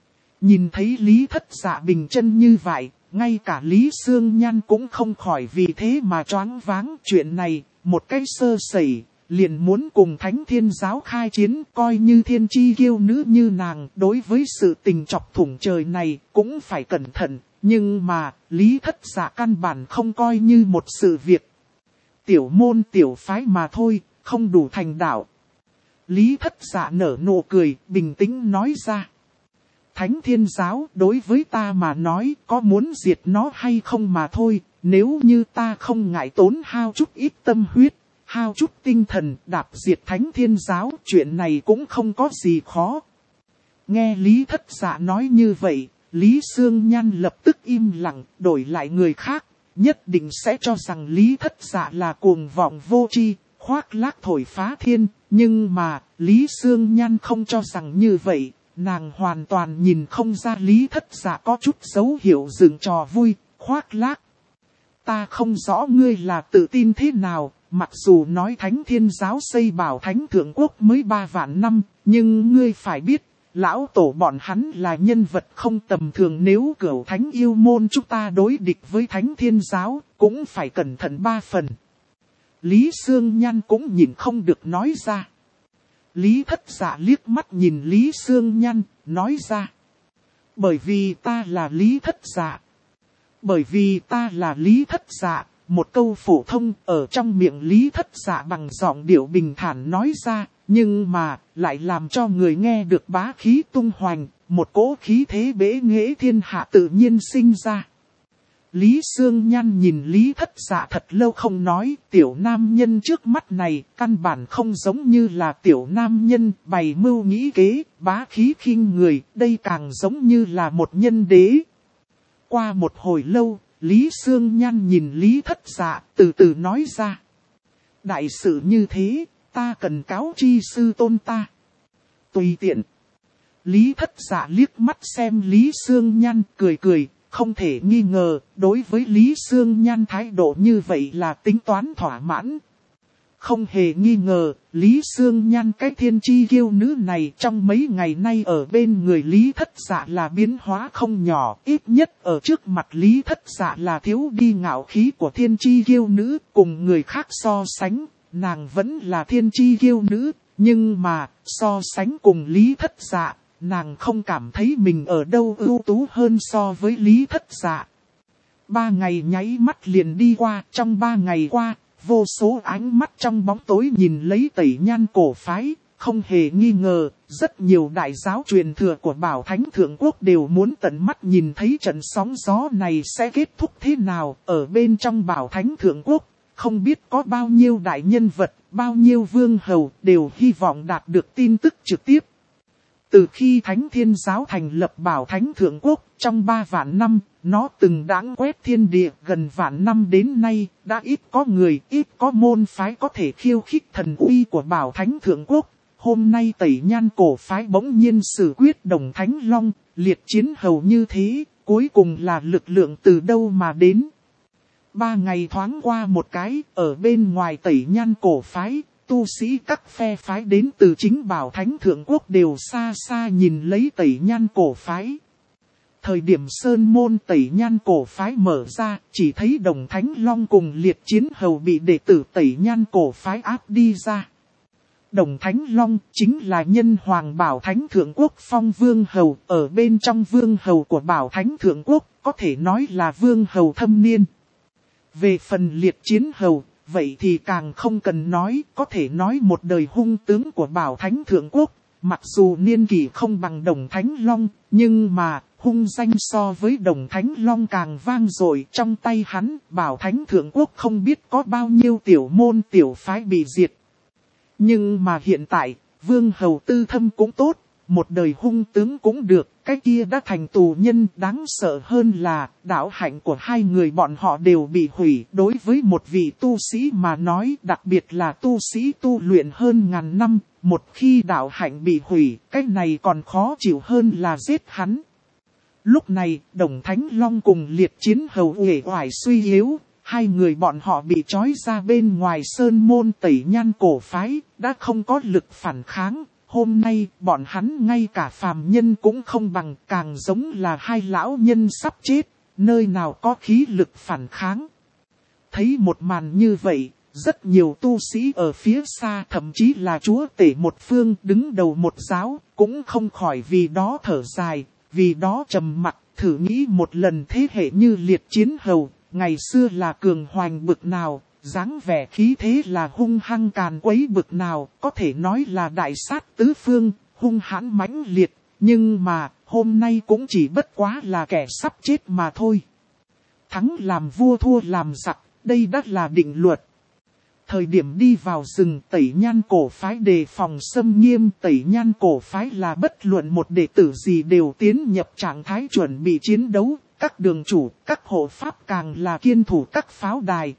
Nhìn thấy Lý Thất Dạ bình chân như vậy, ngay cả Lý Sương Nhan cũng không khỏi vì thế mà choáng váng. Chuyện này, một cái sơ sẩy, liền muốn cùng Thánh Thiên Giáo khai chiến, coi như thiên chi kiêu nữ như nàng, đối với sự tình chọc thủng trời này, cũng phải cẩn thận. Nhưng mà, Lý Thất Dạ căn bản không coi như một sự việc. Tiểu môn tiểu phái mà thôi, không đủ thành đạo. Lý Thất Dạ nở nụ cười, bình tĩnh nói ra. Thánh Thiên Giáo đối với ta mà nói có muốn diệt nó hay không mà thôi, nếu như ta không ngại tốn hao chút ít tâm huyết, hao chút tinh thần đạp diệt Thánh Thiên Giáo, chuyện này cũng không có gì khó. Nghe Lý Thất Dạ nói như vậy, Lý Sương Nhan lập tức im lặng, đổi lại người khác, nhất định sẽ cho rằng Lý Thất Dạ là cuồng vọng vô tri, khoác lác thổi phá thiên, nhưng mà, Lý Sương Nhan không cho rằng như vậy, nàng hoàn toàn nhìn không ra Lý Thất Dạ có chút dấu hiệu dựng trò vui, khoác lác. Ta không rõ ngươi là tự tin thế nào, mặc dù nói Thánh Thiên Giáo xây bảo Thánh Thượng Quốc mới 3 vạn năm, nhưng ngươi phải biết, lão tổ bọn hắn là nhân vật không tầm thường, nếu Cửu Thánh yêu môn chúng ta đối địch với Thánh Thiên Giáo, cũng phải cẩn thận 3 phần. Lý Sương Nhan cũng nhìn không được nói ra. Lý Thất Dạ liếc mắt nhìn Lý Sương Nhan, nói ra. Bởi vì ta là Lý Thất Dạ. Bởi vì ta là Lý Thất Dạ, một câu phổ thông ở trong miệng Lý Thất Dạ bằng giọng điệu bình thản nói ra, nhưng mà lại làm cho người nghe được bá khí tung hoành, một cỗ khí thế bế nghệ thiên hạ tự nhiên sinh ra. Lý Sương Nhan nhìn Lý Thất Dạ thật lâu không nói, tiểu nam nhân trước mắt này căn bản không giống như là tiểu nam nhân bày mưu nghĩ kế, bá khí khinh người, đây càng giống như là một nhân đế. Qua một hồi lâu, Lý Sương Nhan nhìn Lý Thất Dạ từ từ nói ra. Đại sự như thế, ta cần cáo chi sư tôn ta. Tùy tiện. Lý Thất Dạ liếc mắt xem Lý Sương Nhan cười cười. Không thể nghi ngờ, đối với Lý Sương Nhan thái độ như vậy là tính toán thỏa mãn. Không hề nghi ngờ, Lý Sương Nhan cái thiên chi kiêu nữ này trong mấy ngày nay ở bên người Lý Thất Dạ là biến hóa không nhỏ. Ít nhất ở trước mặt Lý Thất Dạ là thiếu đi ngạo khí của thiên chi kiêu nữ. Cùng người khác so sánh, nàng vẫn là thiên chi kiêu nữ. Nhưng mà, so sánh cùng Lý Thất Dạ, nàng không cảm thấy mình ở đâu ưu tú hơn so với Lý Thất Dạ. 3 ngày nháy mắt liền đi qua, trong 3 ngày qua, vô số ánh mắt trong bóng tối nhìn lấy Tẩy Nhan cổ phái, Không hề nghi ngờ, rất nhiều đại giáo truyền thừa của Bảo Thánh Thượng Quốc đều muốn tận mắt nhìn thấy trận sóng gió này sẽ kết thúc thế nào. Ở bên trong Bảo Thánh Thượng Quốc, không biết có bao nhiêu đại nhân vật, bao nhiêu vương hầu đều hy vọng đạt được tin tức trực tiếp. Từ khi Thánh Thiên Giáo thành lập Bảo Thánh Thượng Quốc, trong 3 vạn năm, nó từng đãng quét thiên địa gần vạn năm đến nay, đã ít có người, ít có môn phái có thể khiêu khích thần uy của Bảo Thánh Thượng Quốc. Hôm nay Tẩy Nhan cổ phái bỗng nhiên xử quyết Đồng Thánh Long, liệt chiến hầu như thế, cuối cùng là lực lượng từ đâu mà đến. 3 ngày thoáng qua một cái, ở bên ngoài Tẩy Nhan cổ phái, tu sĩ các phe phái đến từ chính Bảo Thánh Thượng Quốc đều xa xa nhìn lấy Tẩy Nhan cổ phái. Thời điểm sơn môn Tẩy Nhan cổ phái mở ra, chỉ thấy Đồng Thánh Long cùng liệt chiến hầu bị đệ tử Tẩy Nhan cổ phái áp đi ra. Đồng Thánh Long chính là nhân hoàng Bảo Thánh Thượng Quốc phong vương hầu, ở bên trong vương hầu của Bảo Thánh Thượng Quốc, có thể nói là vương hầu thâm niên. Về phần liệt chiến hầu, vậy thì càng không cần nói, có thể nói một đời hung tướng của Bảo Thánh Thượng Quốc, mặc dù niên kỷ không bằng Đồng Thánh Long, nhưng mà hung danh so với Đồng Thánh Long càng vang dội. Trong tay hắn, Bảo Thánh Thượng Quốc không biết có bao nhiêu tiểu môn tiểu phái bị diệt. Nhưng mà hiện tại, vương hầu tư thâm cũng tốt, một đời hung tướng cũng được, cái kia đã thành tù nhân. Đáng sợ hơn là, đạo hạnh của hai người bọn họ đều bị hủy. Đối với một vị tu sĩ mà nói, đặc biệt là tu sĩ tu luyện hơn ngàn năm, một khi đạo hạnh bị hủy, cái này còn khó chịu hơn là giết hắn. Lúc này, Đồng Thánh Long cùng liệt chiến hầu uể oải suy yếu. Hai người bọn họ bị trói ra bên ngoài sơn môn Tẩy Nhan cổ phái, đã không có lực phản kháng. Hôm nay, bọn hắn ngay cả phàm nhân cũng không bằng, càng giống là hai lão nhân sắp chết, nơi nào có khí lực phản kháng. Thấy một màn như vậy, rất nhiều tu sĩ ở phía xa, thậm chí là chúa tể một phương đứng đầu một giáo, cũng không khỏi vì đó thở dài, vì đó trầm mặc. Thử nghĩ một lần thế hệ như liệt chiến hầu, ngày xưa là cường hoành bực nào, dáng vẻ khí thế là hung hăng càn quấy bực nào, có thể nói là đại sát tứ phương, hung hãn mãnh liệt, nhưng mà hôm nay cũng chỉ bất quá là kẻ sắp chết mà thôi. Thắng làm vua thua làm giặc, đây đã là định luật. Thời điểm đi vào rừng, Tẩy Nhan cổ phái đề phòng xâm nghiêm. Tẩy Nhan cổ phái là bất luận một đệ tử gì đều tiến nhập trạng thái chuẩn bị chiến đấu. Các đường chủ, các hộ pháp càng là kiên thủ các pháo đài,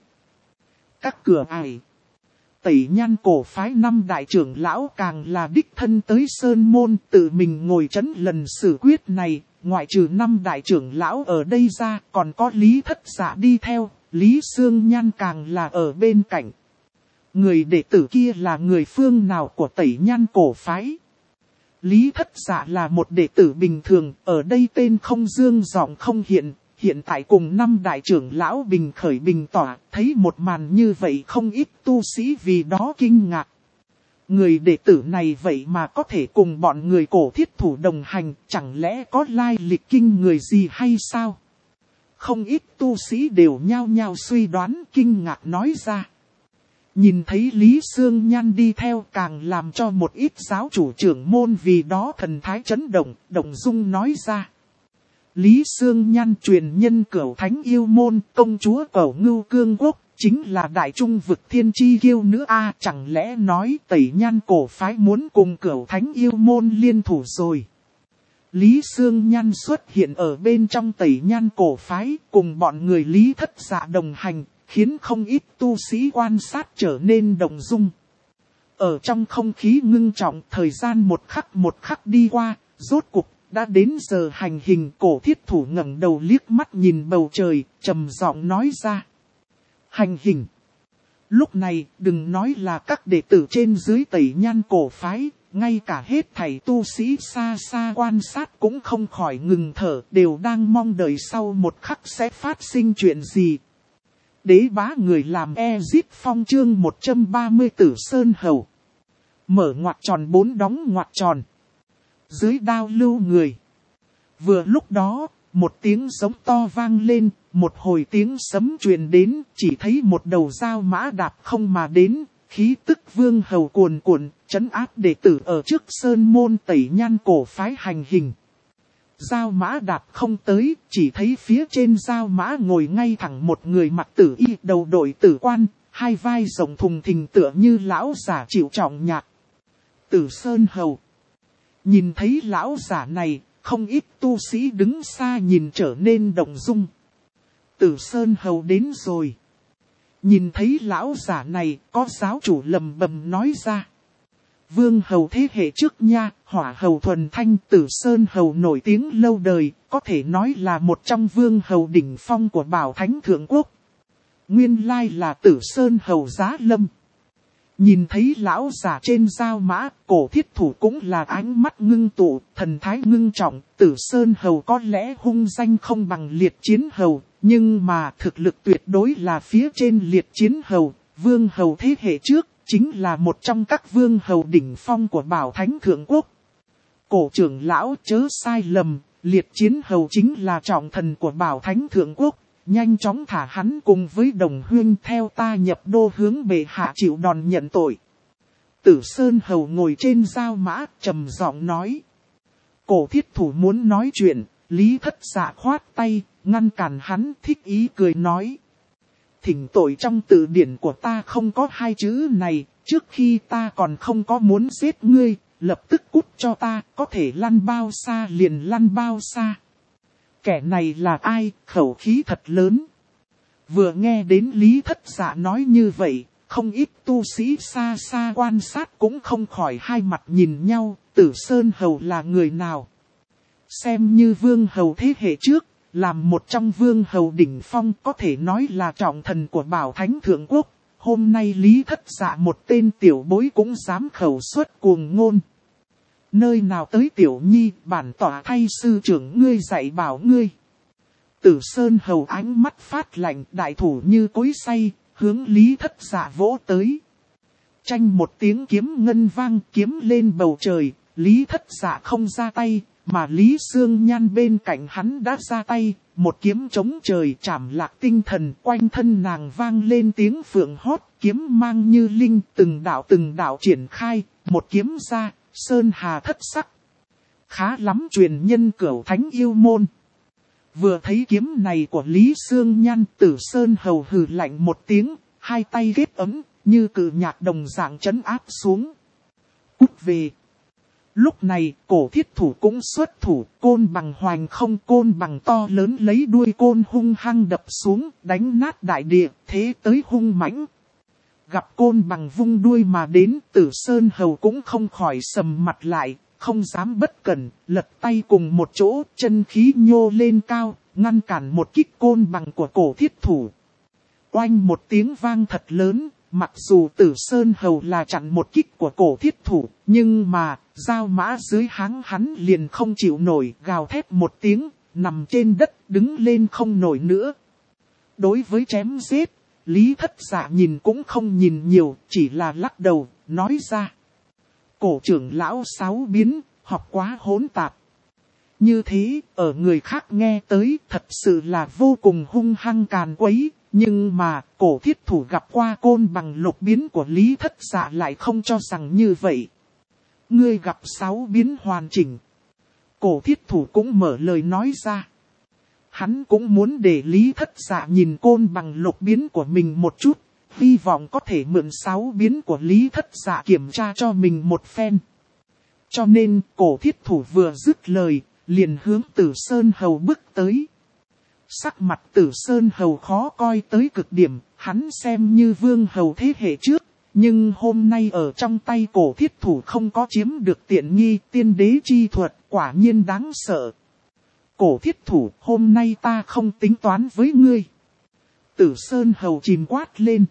các cửa ải. Tẩy Nhan cổ phái 5 đại trưởng lão càng là đích thân tới sơn môn, tự mình ngồi trấn lần xử quyết này. Ngoại trừ 5 đại trưởng lão ở đây ra, còn có Lý Thất Dạ đi theo, Lý Sương Nhan càng là ở bên cạnh. Người đệ tử kia là người phương nào của Tẩy Nhan cổ phái? Lý Thất Dạ là một đệ tử bình thường, ở đây tên không dương giọng không hiện, hiện tại cùng 5 đại trưởng lão bình khởi bình tỏa, thấy một màn như vậy không ít tu sĩ vì đó kinh ngạc. Người đệ tử này vậy mà có thể cùng bọn người cổ thiết thủ đồng hành, chẳng lẽ có lai lịch kinh người gì hay sao? Không ít tu sĩ đều nhao nhao suy đoán, kinh ngạc nói ra. Nhìn thấy Lý Sương Nhan đi theo càng làm cho một ít giáo chủ trưởng môn vì đó thần thái chấn động, động dung nói ra. Lý Sương Nhan truyền nhân Cửu Thánh Yêu Môn, công chúa Cửu Ngưu Cương Quốc, chính là đại trung vực thiên chi kiêu nữ a, chẳng lẽ nói Tẩy Nhan cổ phái muốn cùng Cửu Thánh Yêu Môn liên thủ rồi. Lý Sương Nhan xuất hiện ở bên trong Tẩy Nhan cổ phái, cùng bọn người Lý Thất Dạ đồng hành, khiến không ít tu sĩ quan sát trở nên động dung. Ở trong không khí ngưng trọng, thời gian một khắc đi qua, rốt cục đã đến giờ hành hình. Cổ thiết thủ ngẩng đầu liếc mắt nhìn bầu trời, trầm giọng nói ra. Hành hình. Lúc này, đừng nói là các đệ tử trên dưới Tẩy Nhan cổ phái, ngay cả hết thảy tu sĩ xa xa quan sát cũng không khỏi ngừng thở, đều đang mong đợi sau một khắc sẽ phát sinh chuyện gì. Đế bá người làm Ezit Phong chương 130 Tử Sơn Hầu. Mở ngoặc tròn 4 đóng ngoặc tròn. Dưới đao lưu người. Vừa lúc đó, một tiếng giống to vang lên, một hồi tiếng sấm truyền đến, chỉ thấy một đầu dao mã đạp không mà đến, khí tức vương hầu cuồn cuộn, trấn áp đệ tử ở trước sơn môn Tẩy Nhan cổ phái hành hình. Giao mã đạp không tới, chỉ thấy phía trên giao mã ngồi ngay thẳng một người mặc tử y, đầu đội tử quan, hai vai rộng thùng thình tựa như lão giả chịu trọng nhạc. Tử Sơn Hầu. Nhìn thấy lão giả này, không ít tu sĩ đứng xa nhìn trở nên động dung. Tử Sơn Hầu đến rồi. Nhìn thấy lão giả này, có giáo chủ lầm bầm nói ra. Vương hầu thế hệ trước nha, Hỏa hầu thuần thanh. Tử Sơn Hầu nổi tiếng lâu đời, có thể nói là một trong vương hầu đỉnh phong của Bảo Thánh Thượng Quốc. Nguyên lai là Tử Sơn Hầu Giá Lâm. Nhìn thấy lão giả trên giao mã, Cổ Thiết Thủ cũng là ánh mắt ngưng tụ, thần thái ngưng trọng. Tử Sơn Hầu có lẽ hung danh không bằng Liệt Chiến Hầu, nhưng mà thực lực tuyệt đối là phía trên Liệt Chiến Hầu. Vương hầu thế hệ trước, chính là một trong các vương hầu đỉnh phong của Bảo Thánh Thượng Quốc. Cổ trưởng lão chớ sai lầm, Liệt Chiến Hầu chính là trọng thần của Bảo Thánh Thượng Quốc. Nhanh chóng thả hắn cùng với đồng huynh theo ta nhập đô hướng bệ hạ chịu đòn nhận tội. Tử Sơn Hầu ngồi trên giao mã, trầm giọng nói. Cổ Thiết Thủ muốn nói chuyện, Lý Thất Dạ khoát tay, ngăn cản hắn, thích ý cười nói. Thỉnh tội, trong từ điển của ta không có hai chữ này, trước khi ta còn không có muốn giết ngươi, lập tức cút cho ta, có thể lăn bao xa liền lăn bao xa. Kẻ này là ai, khẩu khí thật lớn. Vừa nghe đến Lý Thất Dạ nói như vậy, không ít tu sĩ xa xa quan sát cũng không khỏi hai mặt nhìn nhau. Tử Sơn Hầu là người nào? Xem như vương hầu thế hệ trước, làm một trong vương hầu đỉnh phong, có thể nói là trọng thần của Bảo Thánh Thượng Quốc. Hôm nay Lý Thất Dạ một tên tiểu bối cũng dám khẩu xuất cuồng ngôn. Nơi nào tới tiểu nhi, bản tỏa thay sư trưởng ngươi dạy bảo ngươi. Tử Sơn Hầu ánh mắt phát lạnh, đại thủ như cối xay, hướng Lý Thất Dạ vỗ tới. Tranh một tiếng kiếm ngân vang, kiếm lên bầu trời. Lý Thất Dạ không ra tay, mà Lý Sương Nhan bên cạnh hắn đã ra tay. Một kiếm chống trời chảm lạc tinh thần, quanh thân nàng vang lên tiếng phượng hót, kiếm mang như linh, từng đạo triển khai, một kiếm ra. Sơn hà thất sắc. Khá lắm truyền nhân Cửu Thánh yêu môn. Vừa thấy kiếm này của Lý Sương Nhan, Tử Sơn Hầu hừ lạnh một tiếng, hai tay ghét ấm, như cự nhạc đồng dạng trấn áp xuống. Cút về. Lúc này, Cổ Thiết Thủ cũng xuất thủ, côn bằng hoành không, côn bằng to lớn lấy đuôi côn hung hăng đập xuống, đánh nát đại địa, thế tới hung mãnh. Gặp côn bằng vung đuôi mà đến, Tử Sơn Hầu cũng không khỏi sầm mặt lại, không dám bất cẩn, lật tay cùng một chỗ, chân khí nhô lên cao, ngăn cản một kích côn bằng của Cổ Thiết Thủ. Oanh một tiếng vang thật lớn, mặc dù Tử Sơn Hầu là chặn một kích của Cổ Thiết Thủ, nhưng mà, dao mã dưới háng hắn liền không chịu nổi, gào thét một tiếng, nằm trên đất, đứng lên không nổi nữa. Đối với chém giết, Lý Thất Dạ nhìn cũng không nhìn nhiều, chỉ là lắc đầu, nói ra. Cổ trưởng lão sáu biến, học quá hỗn tạp. Như thế, ở người khác nghe tới, thật sự là vô cùng hung hăng càn quấy. Nhưng mà, Cổ Thiết Thủ gặp qua côn bằng lục biến của Lý Thất Dạ lại không cho rằng như vậy. Ngươi gặp sáu biến hoàn chỉnh. Cổ Thiết Thủ cũng mở lời nói ra. Hắn cũng muốn để Lý Thất Dạ nhìn côn bằng lục biến của mình một chút, hy vọng có thể mượn sáu biến của Lý Thất Dạ kiểm tra cho mình một phen. Cho nên, Cổ Thiết Thủ vừa dứt lời, liền hướng Tử Sơn Hầu bước tới. Sắc mặt Tử Sơn Hầu khó coi tới cực điểm, hắn xem như vương hầu thế hệ trước, nhưng hôm nay ở trong tay Cổ Thiết Thủ không có chiếm được tiện nghi, tiên đế chi thuật, quả nhiên đáng sợ. Cổ Thiết Thủ, hôm nay ta không tính toán với ngươi. Tử Sơn Hầu chìm quát lên.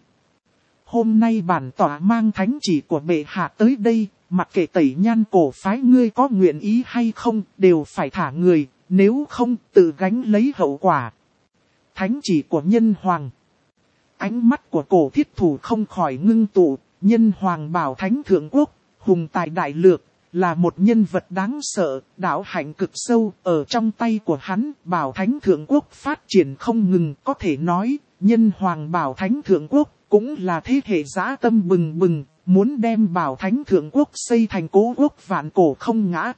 Hôm nay bản tỏa mang thánh chỉ của bệ hạ tới đây, mặc kệ Tẩy Nhan cổ phái ngươi có nguyện ý hay không, đều phải thả người, nếu không tự gánh lấy hậu quả. Thánh chỉ của Nhân Hoàng. Ánh mắt của Cổ Thiết Thủ không khỏi ngưng tụ, Nhân Hoàng Bảo Thánh Thượng Quốc, hùng tài đại lược, là một nhân vật đáng sợ, đạo hạnh cực sâu, ở trong tay của hắn, Bảo Thánh Thượng Quốc phát triển không ngừng, có thể nói, Nhân Hoàng Bảo Thánh Thượng Quốc, cũng là thế hệ dã tâm bừng bừng, muốn đem Bảo Thánh Thượng Quốc xây thành cố quốc vạn cổ không ngã.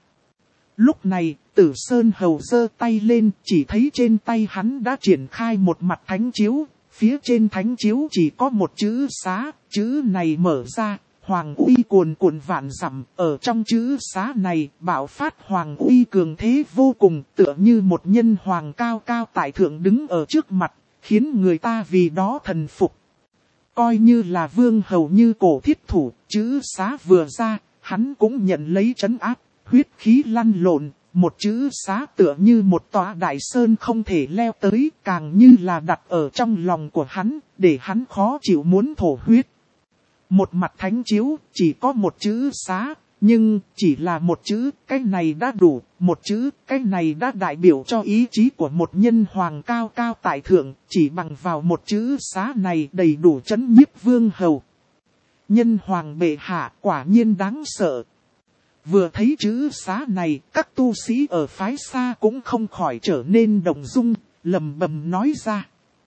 Lúc này, Tử Sơn Hầu giơ tay lên, chỉ thấy trên tay hắn đã triển khai một mặt thánh chiếu, phía trên thánh chiếu chỉ có một chữ xá, chữ này mở ra, hoàng uy cuồn cuộn vạn dặm, ở trong chữ xá này, bạo phát hoàng uy cường thế vô cùng, tựa như một nhân hoàng cao cao tại thượng đứng ở trước mặt, khiến người ta vì đó thần phục. Coi như là vương hầu như Cổ Thiết Thủ, chữ xá vừa ra, hắn cũng nhận lấy trấn áp, huyết khí lăn lộn, một chữ xá tựa như một tòa đại sơn không thể leo tới, càng như là đặt ở trong lòng của hắn, để hắn khó chịu muốn thổ huyết. Một mặt thánh chiếu, chỉ có một chữ xá, nhưng chỉ là một chữ, cái này đã đủ, một chữ, cái này đã đại biểu cho ý chí của một nhân hoàng cao cao tại thượng, chỉ bằng vào một chữ xá này đầy đủ trấn nhiếp vương hầu. Nhân hoàng bệ hạ quả nhiên đáng sợ. Vừa thấy chữ xá này, các tu sĩ ở phái xa cũng không khỏi trở nên động dung, lầm bầm nói ra.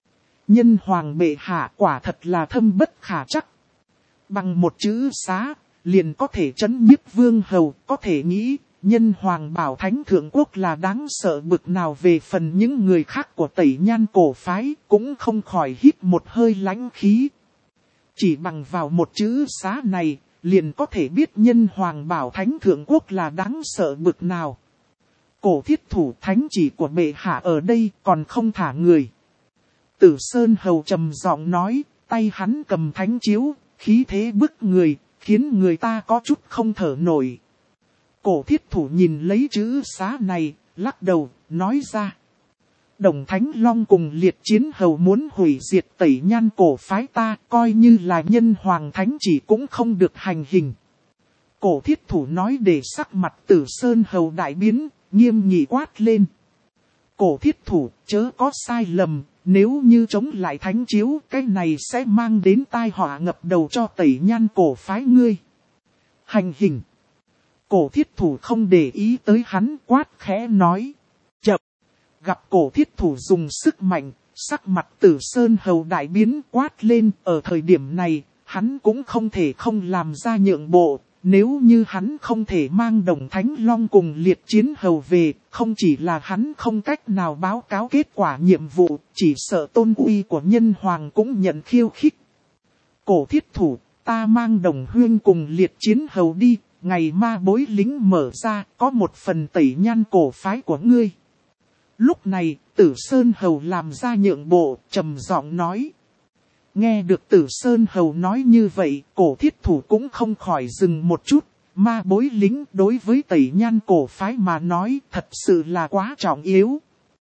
Nhân hoàng bệ hạ quả thật là thâm bất khả trắc. Bằng một chữ xá, liền có thể trấn nhiếp vương hầu, có thể nghĩ, nhân hoàng Bảo Thánh Thượng Quốc là đáng sợ bực nào. Về phần những người khác của Tẩy Nhan cổ phái, cũng không khỏi hít một hơi lãnh khí. Chỉ bằng vào một chữ xá này, liền có thể biết nhân hoàng Bảo Thánh Thượng Quốc là đáng sợ bực nào. Cổ Thiết Thủ thánh chỉ của bệ hạ ở đây còn không thả người. Tử Sơn Hầu trầm giọng nói, tay hắn cầm thánh chiếu, khí thế bức người, khiến người ta có chút không thở nổi. Cổ Thiết Thủ nhìn lấy chữ xá này, lắc đầu, nói ra. Đồng Thánh Long cùng Liệt Chiến Hầu muốn hủy diệt Tẩy Nhan cổ phái ta, coi như là nhân hoàng thánh chỉ cũng không được hành hình. Cổ Thiết Thủ nói để sắc mặt Tử Sơn Hầu đại biến, nghiêm nghị quát lên. Cổ Thiết Thủ, chớ có sai lầm, nếu như chống lại thánh chiếu, cái này sẽ mang đến tai họa ngập đầu cho Tẩy Nhan cổ phái ngươi. Hành hình. Cổ Thiết Thủ không để ý tới hắn, quát khẽ nói. Chậm. Gặp Cổ Thiết Thủ dùng sức mạnh, sắc mặt Tử Sơn Hầu đại biến quát lên. Ở thời điểm này, hắn cũng không thể không làm ra nhượng bộ. Nếu như hắn không thể mang Đồng Thánh Long cùng Liệt Chiến Hầu về, không chỉ là hắn không cách nào báo cáo kết quả nhiệm vụ, chỉ sợ tôn uy của nhân hoàng cũng nhận khiêu khích. Cổ Thiết Thủ, ta mang Đồng Huyên cùng Liệt Chiến Hầu đi, ngày ma bối lính mở ra, có một phần Tẩy Nhan cổ phái của ngươi. Lúc này, Tử Sơn Hầu làm ra nhượng bộ, trầm giọng nói. Nghe được Tử Sơn Hầu nói như vậy, Cổ Thiết Thủ cũng không khỏi dừng một chút. Ma bối lính đối với Tẩy Nhan cổ phái mà nói thật sự là quá trọng yếu.